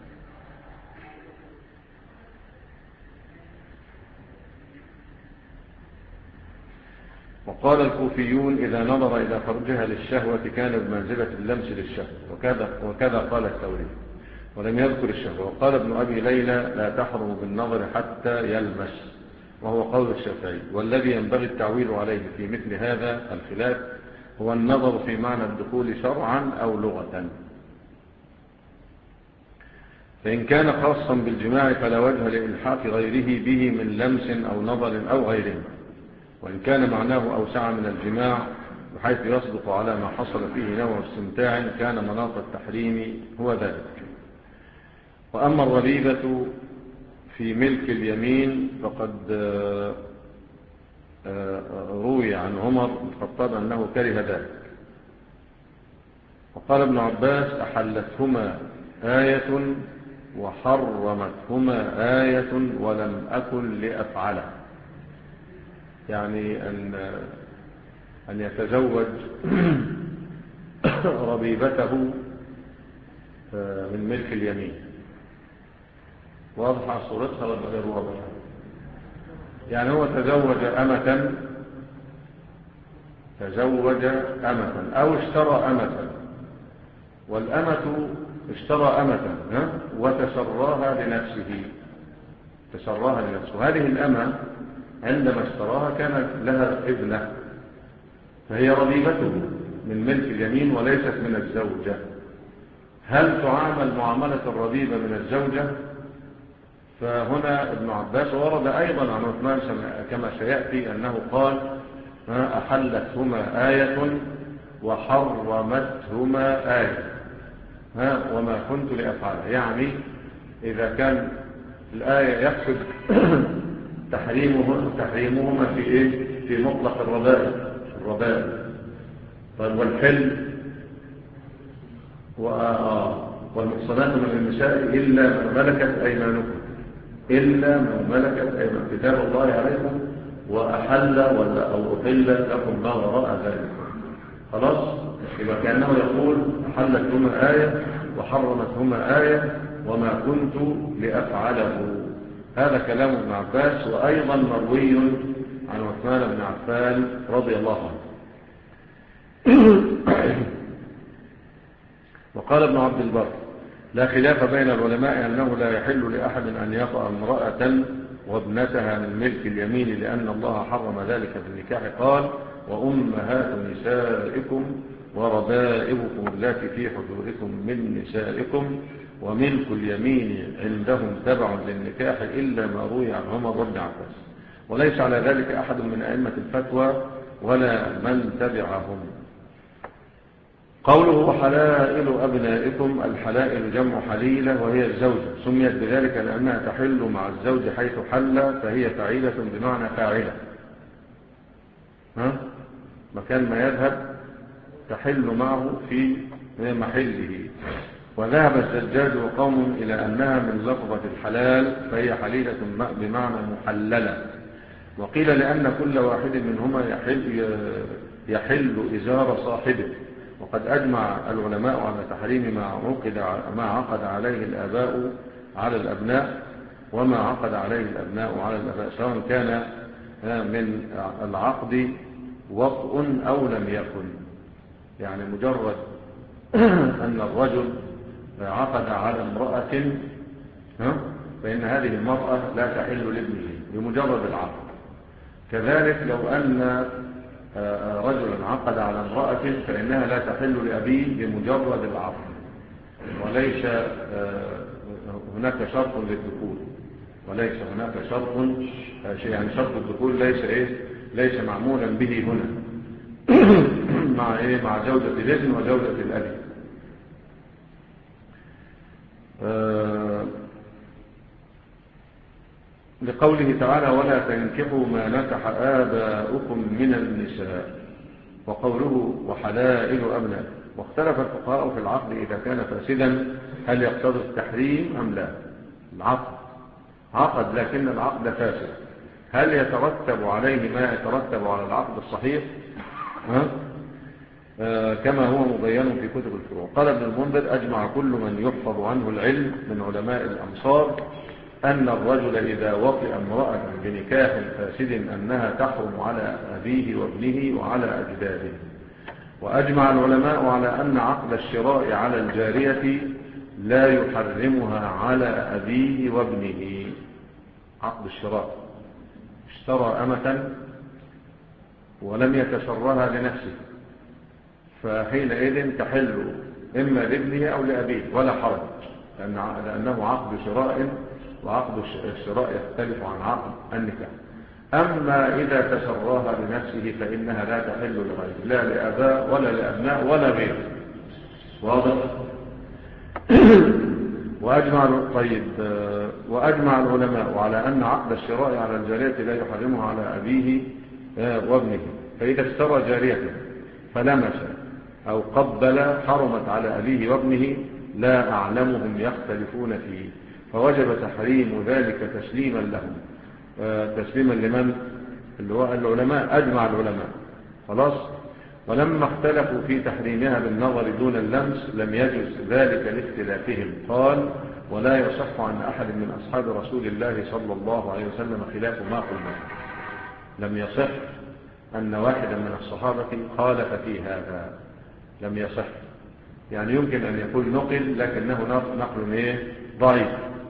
S1: وقال الكوفيون إذا نظر إلى فرجها للشهوة كان بمنزلة اللمس للشهوة، وكذا, وكذا قال الثوري ولم يذكر الشهوة. وقال ابن أبي ليلى لا تحرم بالنظر حتى يلمس، وهو قول الشافعي. والذي ينبغي التعويل عليه في مثل هذا الخلاف هو النظر في معنى الدخول شرعا أو لغة، فإن كان خاصا بالجماع فلا وجه لإلحاق غيره به من لمس أو نظر أو غيره، وإن كان معناه أوسع من الجماع بحيث يصدق على ما حصل فيه نوع استمتاع كان مناط التحريم هو ذلك. وأما الربيبة في ملك اليمين فقد روي عن عمر بن الخطاب أنه كره ذلك. وقال ابن عباس أحلتهما آية وحرمتهما آية ولم أكن لأفعله، يعني أن أن يتزوج ربيبته من ملك اليمين. واضحة صورتها ولا غير واضحة؟ يعني هو تزوج أمة تزوج أمة أو اشترى أمة، والأمة اشترى أمة وتسراها لنفسه تسراها لنفسه. هذه الأمة عندما اشتراها كانت لها ابنة، فهي ربيبته من ملك اليمين وليست من الزوجة. هل تعامل معاملة الربيبة من الزوجة فهنا ابن عباس ورد أيضا عن عثمان كما سيأتي أنه قال أحلتهما آية وحرمتهما آية ها وما كنت لأفعله. يعني إذا كان الآية يقصد تحريمه تحريمهما في إيه؟ في مطلق الربائل الربائل طيب والحل والمحصنات من النساء إلا ما ملكت أيمانكم إلا ما ملكت أيمانكم كتاب الله عليكم وأحل ولا أو أحل لكم ما وراء ذلك. خلاص يبقى كأنه يقول أحلتهما آية وحرمتهما آية وما كنت لأفعله. هذا كلام ابن عباس وأيضا مروي عن عثمان بن عفان رضي الله عنه. وقال ابن عبد البر لا خلاف بين العلماء أنه لا يحل لأحد أن يطأ امرأة وابنتها من ملك اليمين لأن الله حرم ذلك في النكاح. قال وأمهات نسائكم وربائبكم التي في حجوركم من نسائكم وملك اليمين عندهم تبع للنكاح إلا ما روي عن عمر بن عباس. وليس على ذلك أحد من أئمة الفتوى ولا من تبعهم. قوله وحلائل أبنائكم الحلائل جمع حليلة وهي الزوجة سميت بذلك لأنها تحل مع الزوج حيث حل فهي فعيلة بمعنى فاعلة ها؟ مكان ما يذهب تحل معه في محله. وذهب الزجاج وقوم إلى أنها من لفظة الحلال فهي حليلة بمعنى محللة. وقيل لأن كل واحد منهما يحل, يحل إزار صاحبه. وقد أجمع العلماء على تحريم ما عقد, ما عقد عليه الآباء على الأبناء وما عقد عليه الأبناء على الآباء سواء كان من العقد وطء أو لم يكن. يعني مجرد أن الرجل عقد على امرأة فإن هذه المرأة لا تحل لابنه بمجرد العقد. كذلك لو أن رجلا عقد على امرأة فإنها لا تحل لأبيه بمجرد العقد وليس هناك شرط للدخول وليس هناك شرط يعني شرط الدخول ليس إيه ليس معمولا به هنا مع إيه مع جودة الابن وجودة الأب. آه لقوله تعالى ولا تنكحوا ما نكح آباؤكم من النساء. وقوله وحلائل أبناء. واختلف الفقهاء في العقد إذا كان فاسدا هل يقتضي التحريم أم لا. العقد عقد لكن العقد فاسد هل يترتب عليه ما يترتب على العقد الصحيح ها؟ آه كما هو مبين في كتب الفروع. قال ابن المنذر أجمع كل من يحفظ عنه العلم من علماء الأمصار أن الرجل إذا وطئ امرأة بنكاح فاسد أنها تحرم على أبيه وابنه وعلى أجداده. وأجمع العلماء على أن عقد الشراء على الجارية لا يحرمها على أبيه وابنه. عقد الشراء اشترى أمة ولم يتشرها لنفسه فحينئذ تحل إما لابنه أو لأبيه ولا حرج لأنه عقد شراء وعقد الشراء يختلف عن عقد النكاح. أما إذا تشراها لنفسه فإنها لا تحل لغيره لا لأباء ولا لأبناء ولا غيره. واضح؟ وأجمع طيب وأجمع العلماء على أن عقد الشراء على الجارية لا يحرمه على أبيه وابنه. فإذا اشترى جارية فلمس أو قبل حرمت على أبيه وابنه لا أعلمهم يختلفون فيه فوجب تحريم ذلك تسليما لهم. تسليما لمن؟ اللي هو العلماء أجمع العلماء. خلاص. ولما اختلفوا في تحريمها بالنظر دون اللمس لم يجوز ذلك لاختلافهم. قال ولا يصح عن أحد من أصحاب رسول الله صلى الله عليه وسلم خلاف ما قلنا. لم يصح أن واحدا من الصحابة خالف في هذا. لم يصح يعني يمكن أن يقول نقل لكنه نقل ايه ضعيف.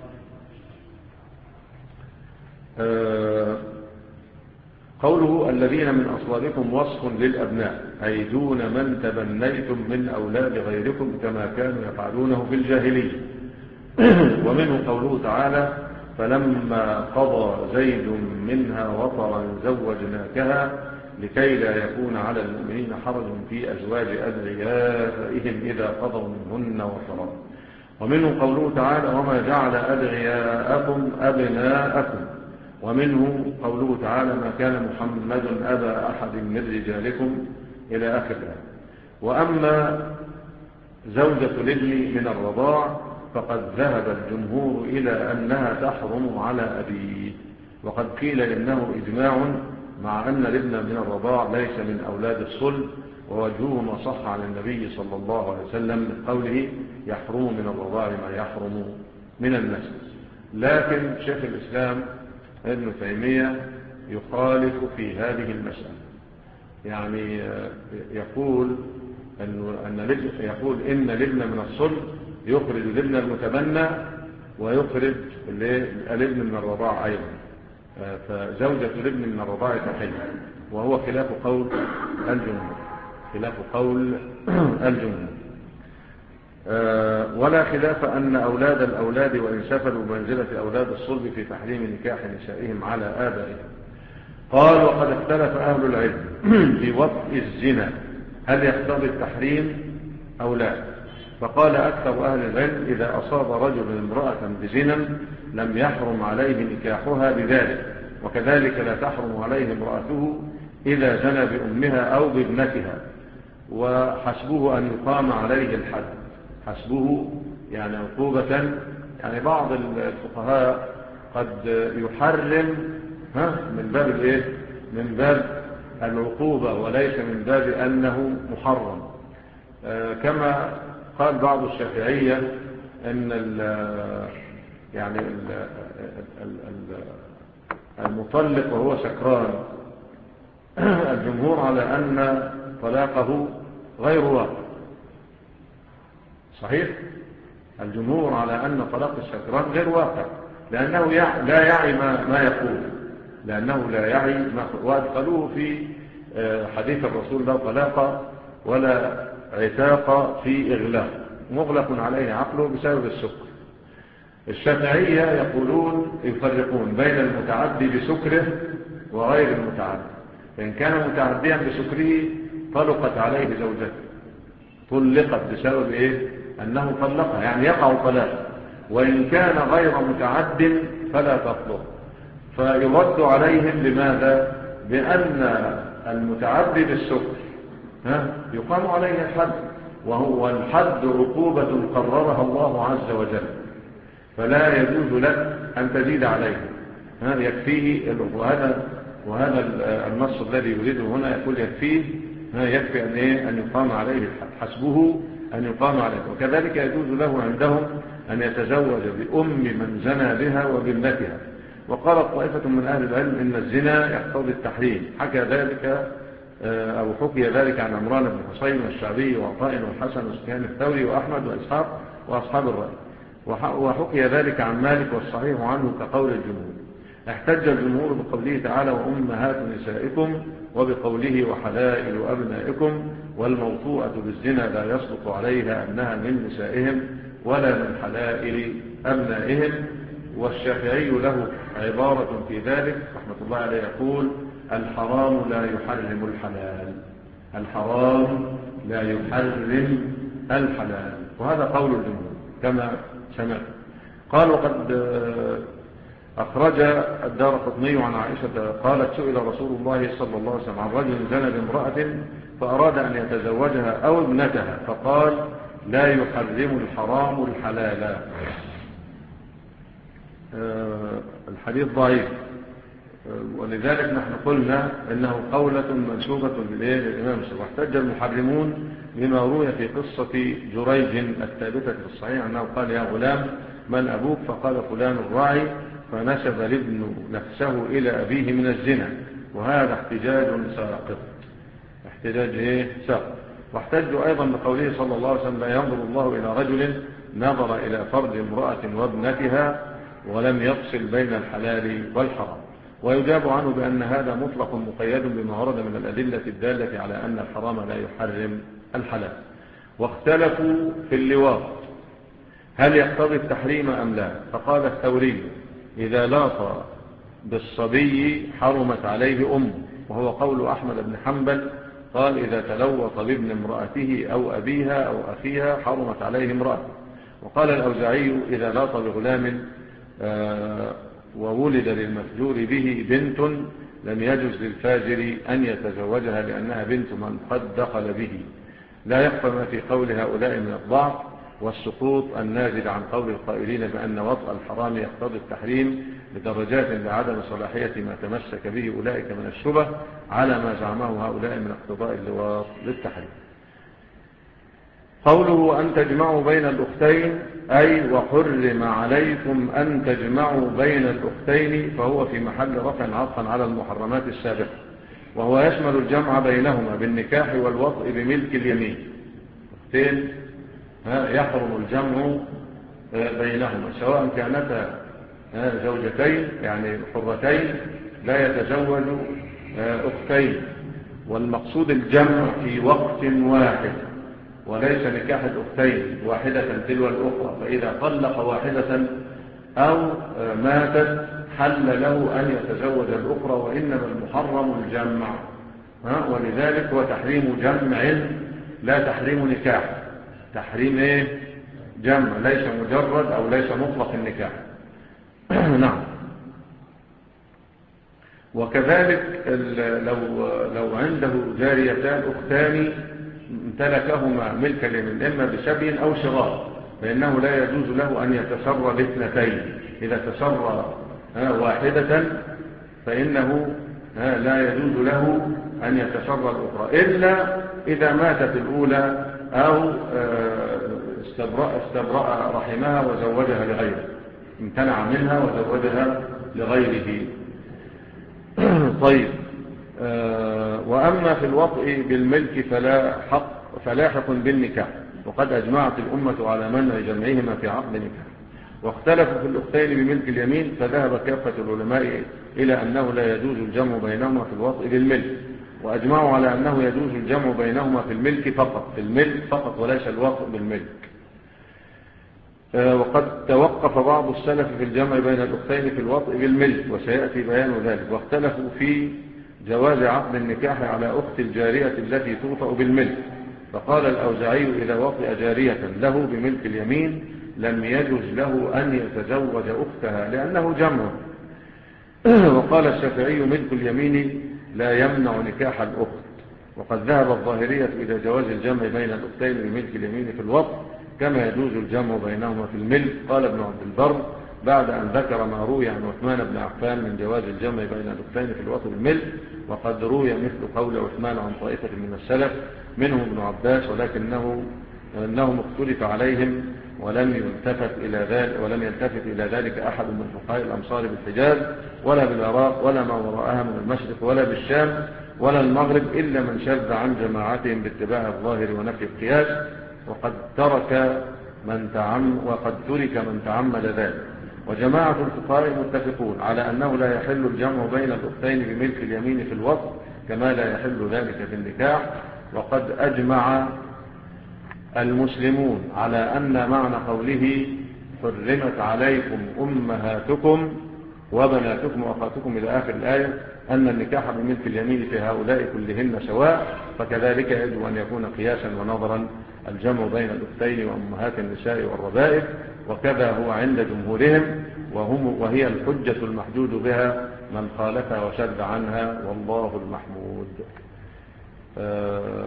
S1: أه قوله الذين من أصلابكم وصف للأبناء أي دون من تبنيتم من أولاد غيركم كما كانوا يفعلونه في الجاهلية. ومنه قوله تعالى فلما قضى زيد منها وطرا زوجناكها لكي لا يكون على المؤمنين حرج في أزواج أدعيائهم إذا قضوا منهن وطرا. ومنه قوله تعالى وما جعل أدعياءكم أبناءكم. ومنه قوله تعالى ما كان محمد أبا أحد من رجالكم إلى آخر الآية. وأما زوجة الابن من الرضاع فقد ذهب الجمهور إلى أنها تحرم على أبيه، وقد قيل إنه إجماع مع أن الابن من الرضاع ليس من أولاد الصلب، ووجهه ما صح عن النبي صلى الله عليه وسلم من قوله يحرم من الرضاع ما يحرم من النسب. لكن شيخ الإسلام ابن تيمية يخالف في هذه المسألة، يعني يقول أن أن يقول إن الابن من الصلب يخرج الابن المتبنى ويخرج الابن من الرضاع أيضا، فزوجة الابن من الرضاع تحل، وهو خلاف قول الجمهور خلاف قول الجمهور ولا خلاف أن أولاد الأولاد وإن سفلوا بمنزلة أولاد الصلب في تحريم نكاح نسائهم على آبائهم. قال وقد اختلف أهل العلم في وطء الزنا هل يقتضي التحريم أو لا، فقال أكثر أهل العلم إذا أصاب رجل امرأة بزنا لم يحرم عليه نكاحها بذلك، وكذلك لا تحرم عليه امرأته إذا زنى بأمها أو بابنتها، وحسبه أن يقام عليه الحد. حسبه يعني عقوبة، يعني بعض الفقهاء قد يحرم ها من باب الايه من باب العقوبة وليس من باب أنه محرم، آه كما قال بعض الشافعية أن ال يعني ال ال ال المطلق وهو سكران الجمهور على أن طلاقه غير واقع. صحيح، الجمهور على أن طلاق السكران غير واقع لأنه لا يعي ما, ما يقول لأنه لا يعي ما وأدخلوه في حديث الرسول لا طلاق ولا عتاق في إغلاق، مغلق عليه عقله بسبب السكر. الشافعية يقولون يفرقون بين المتعدي بسكره وغير المتعدي، فإن كان متعديا بسكره طلقت عليه زوجته، طلقت بسبب إيه؟ أنه طلقها، يعني يقع طلاق. وإن كان غير متعد فلا تطلق، فيرد عليهم لماذا؟ بأن المتعدي بالسكر ها يقام عليه الحد، وهو الحد عقوبة قررها الله عز وجل، فلا يجوز لك أن تزيد عليه، ها يكفيه. وهذا وهذا النص الذي يريده هنا يقول يكفيه، ها يكفي أن إيه؟ أن يقام عليه الحد، حسبه أن يقام عليه. وكذلك يجوز له عندهم أن يتزوج بأم من زنى بها وبابنتها. وقالت طائفة من أهل العلم إن الزنا يقتضي التحريم، حكى ذلك أو حكي ذلك عن عمران بن حصين والشعبي وعطاء والحسن وسفيان الثوري وأحمد وإسحاق وأصحاب الرأي، وحكي ذلك عن مالك والصحيح عنه كقول الجمهور. احتج الجمهور بقوله تعالى وأمهات نسائكم، وبقوله وحلائل أبنائكم، والموطوءة بالزنا لا يصدق عليها أنها من نسائهم ولا من حلائل أبنائهم. والشافعي له عبارة في ذلك رحمة الله عليه يقول الحرام لا يحرم الحلال، الحرام لا يحرم الحلال، وهذا قول الجمهور كما سمعت. قال وقد أخرج الدارقطني عن عائشة قالت سئل رسول الله صلى الله عليه وسلم عن رجل زنى بامرأة فأراد أن يتزوجها أو ابنتها فقال لا يحرم الحرام الحلال. الحديث ضعيف، ولذلك نحن قلنا إنه قولة منسوبة للإمام مسلم. واحتج المحرمون بما روي في قصة جريج الثابتة في الصحيح أنه قال يا غلام من أبوك؟ فقال فلان الراعي، فنسب الابن نفسه إلى أبيه من الزنا، وهذا احتجاج ساقط، احتجاج ايه ساقط. واحتجوا أيضا بقوله صلى الله عليه وسلم لا ينظر الله إلى رجل نظر إلى فرج امرأة وابنتها ولم يفصل بين الحلال والحرام. ويجاب عنه بأن هذا مطلق مقيد بما ورد من الأدلة الدالة على أن الحرام لا يحرم الحلال. واختلفوا في اللواط هل يقتضي التحريم أم لا، فقال الثوري إذا لاط بالصبي حرمت عليه أمه، وهو قول أحمد بن حنبل قال إذا تلوط بابن امرأته أو أبيها أو أخيها حرمت عليه امرأته. وقال الأوزاعي إذا لاط بغلام وولد للمفجور به بنت لم يجوز للفاجر أن يتزوجها لأنها بنت من قد دخل به. لا يخفى ما في قول هؤلاء من الضعف والسقوط النازل عن قول القائلين بأن وطأ الحرام يقتضي التحريم بدرجات لعدم صلاحية ما تمسك به أولئك من الشبه على ما زعمه هؤلاء من اقتضاء اللواط للتحريم. قوله أن تجمعوا بين الأختين أي وحرم عليكم أن تجمعوا بين الأختين، فهو في محل رفع عطفا على المحرمات السابقة، وهو يشمل الجمع بينهما بالنكاح والوطء بملك اليمين. أختين يحرم الجمع بينهما سواء كانتا زوجتين يعني حرتين لا يتزوج أختين، والمقصود الجمع في وقت واحد وليس نكاح الأختين واحدة تلو الأخرى، فإذا طلق واحدة أو ماتت حل له أن يتزوج الأخرى، وإنما المحرم الجمع، ولذلك هو تحريم جمع لا تحريم نكاح، تحريم إيه؟ جمع، ليس مجرد أو ليس مطلق النكاح. نعم. وكذلك لو لو عنده جاريتان أختان امتلكهما ملك اليمين إما بسبي أو شراء، فإنه لا يجوز له أن يتسرى باثنتين. إذا تسرى واحدة فإنه لا يجوز له أن يتسرى الأخرى إلا إذا ماتت الأولى أو استبرأ, استبرأ رحمها وزوجها لغيره، امتنع منها وزوجها لغيره. طيب. وأما في الوطء بالملك فلا حق فلاحق بالنكاح، وقد أجمعت الأمة على منع جمعهما في عقد نكاح. واختلفوا في الأختين بملك اليمين، فذهب كافة العلماء إلى أنه لا يجوز الجمع بينهما في الوطء بالملك، وأجمعوا على أنه يجوز الجمع بينهما في الملك فقط، في الملك فقط وليس الوطء بالملك. وقد توقف بعض السلف في الجمع بين الأختين في الوطء بالملك، وسيأتي بيان ذلك. واختلفوا في جواز عقد النكاح على أخت الجارية التي توطأ بالملك، فقال الأوزاعي إذا وطئ جارية له بملك اليمين لم يجوز له أن يتزوج أختها لأنه جمع. وقال الشافعي ملك اليمين لا يمنع نكاح الأخت. وقد ذهب الظاهرية إلى جواز الجمع بين الأختين بملك اليمين في الوطء كما يجوز الجمع بينهما في الملك. قال ابن عبد البر بعد أن ذكر ما روي عن عثمان بن عفان من جواز الجمع بين الأختين في الوطء بالملك، وقد روي مثل قول عثمان عن طائفة من السلف منهم ابن عباس، ولكنه أنهم اختلف عليهم ولم يلتفت إلى ذلك ولم يلتفت إلى ذلك أحد من فقهاء الأمصار بالحجاز ولا بالعراق ولا ما وراءها من المشرق ولا بالشام ولا المغرب إلا من شذ عن جماعتهم باتباع الظاهر ونفي القياس، وقد ترك من تعم وقد ترك من تعمد ذلك. وجماعة الفقهاء متفقون على أنه لا يحل الجمع بين الأختين بملك اليمين في الوطء كما لا يحل ذلك في النكاح. وقد أجمع المسلمون على أن معنى قوله حرمت عليكم أمهاتكم وبناتكم وأخواتكم إلى آخر الآية أن النكاح بملك اليمين في هؤلاء كلهن سواء، فكذلك يجب أن يكون قياسا ونظرا الجمع بين الأختين وأمهات النساء والربائب، وكذا هو عند جمهورهم، وهم وهي الحجة المحجوج بها من خالفها وشد عنها والله المحمود. آه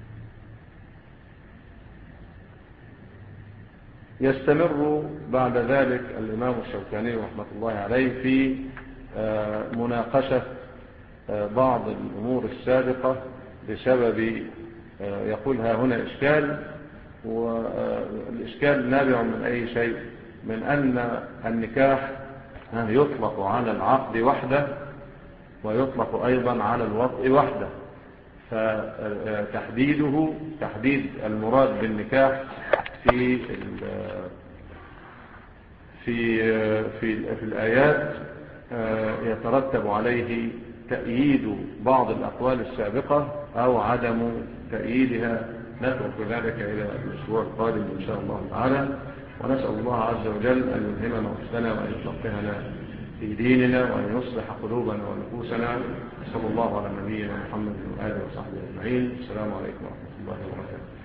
S1: يستمر بعد ذلك الإمام الشوكاني رحمة الله عليه في آه مناقشة آه بعض الأمور السابقة بسبب آه يقول ها هنا إشكال، والإشكال نابع من أي شيء؟ من أن النكاح يطلق على العقد وحده ويطلق أيضا على الوطء وحده، فتحديده تحديد المراد بالنكاح في في في في الآيات يترتب عليه تأييد بعض الأقوال السابقة أو عدم تأييدها. نترك ذلك إلى الأسبوع القادم إن شاء الله تعالى، ونسأل الله عز وجل أن يلهمنا رشدنا وأن يفقهنا في ديننا وأن يصلح قلوبنا ونفوسنا. صلى الله على نبينا محمد وآله وصحبه أجمعين. السلام عليكم ورحمة الله وبركاته.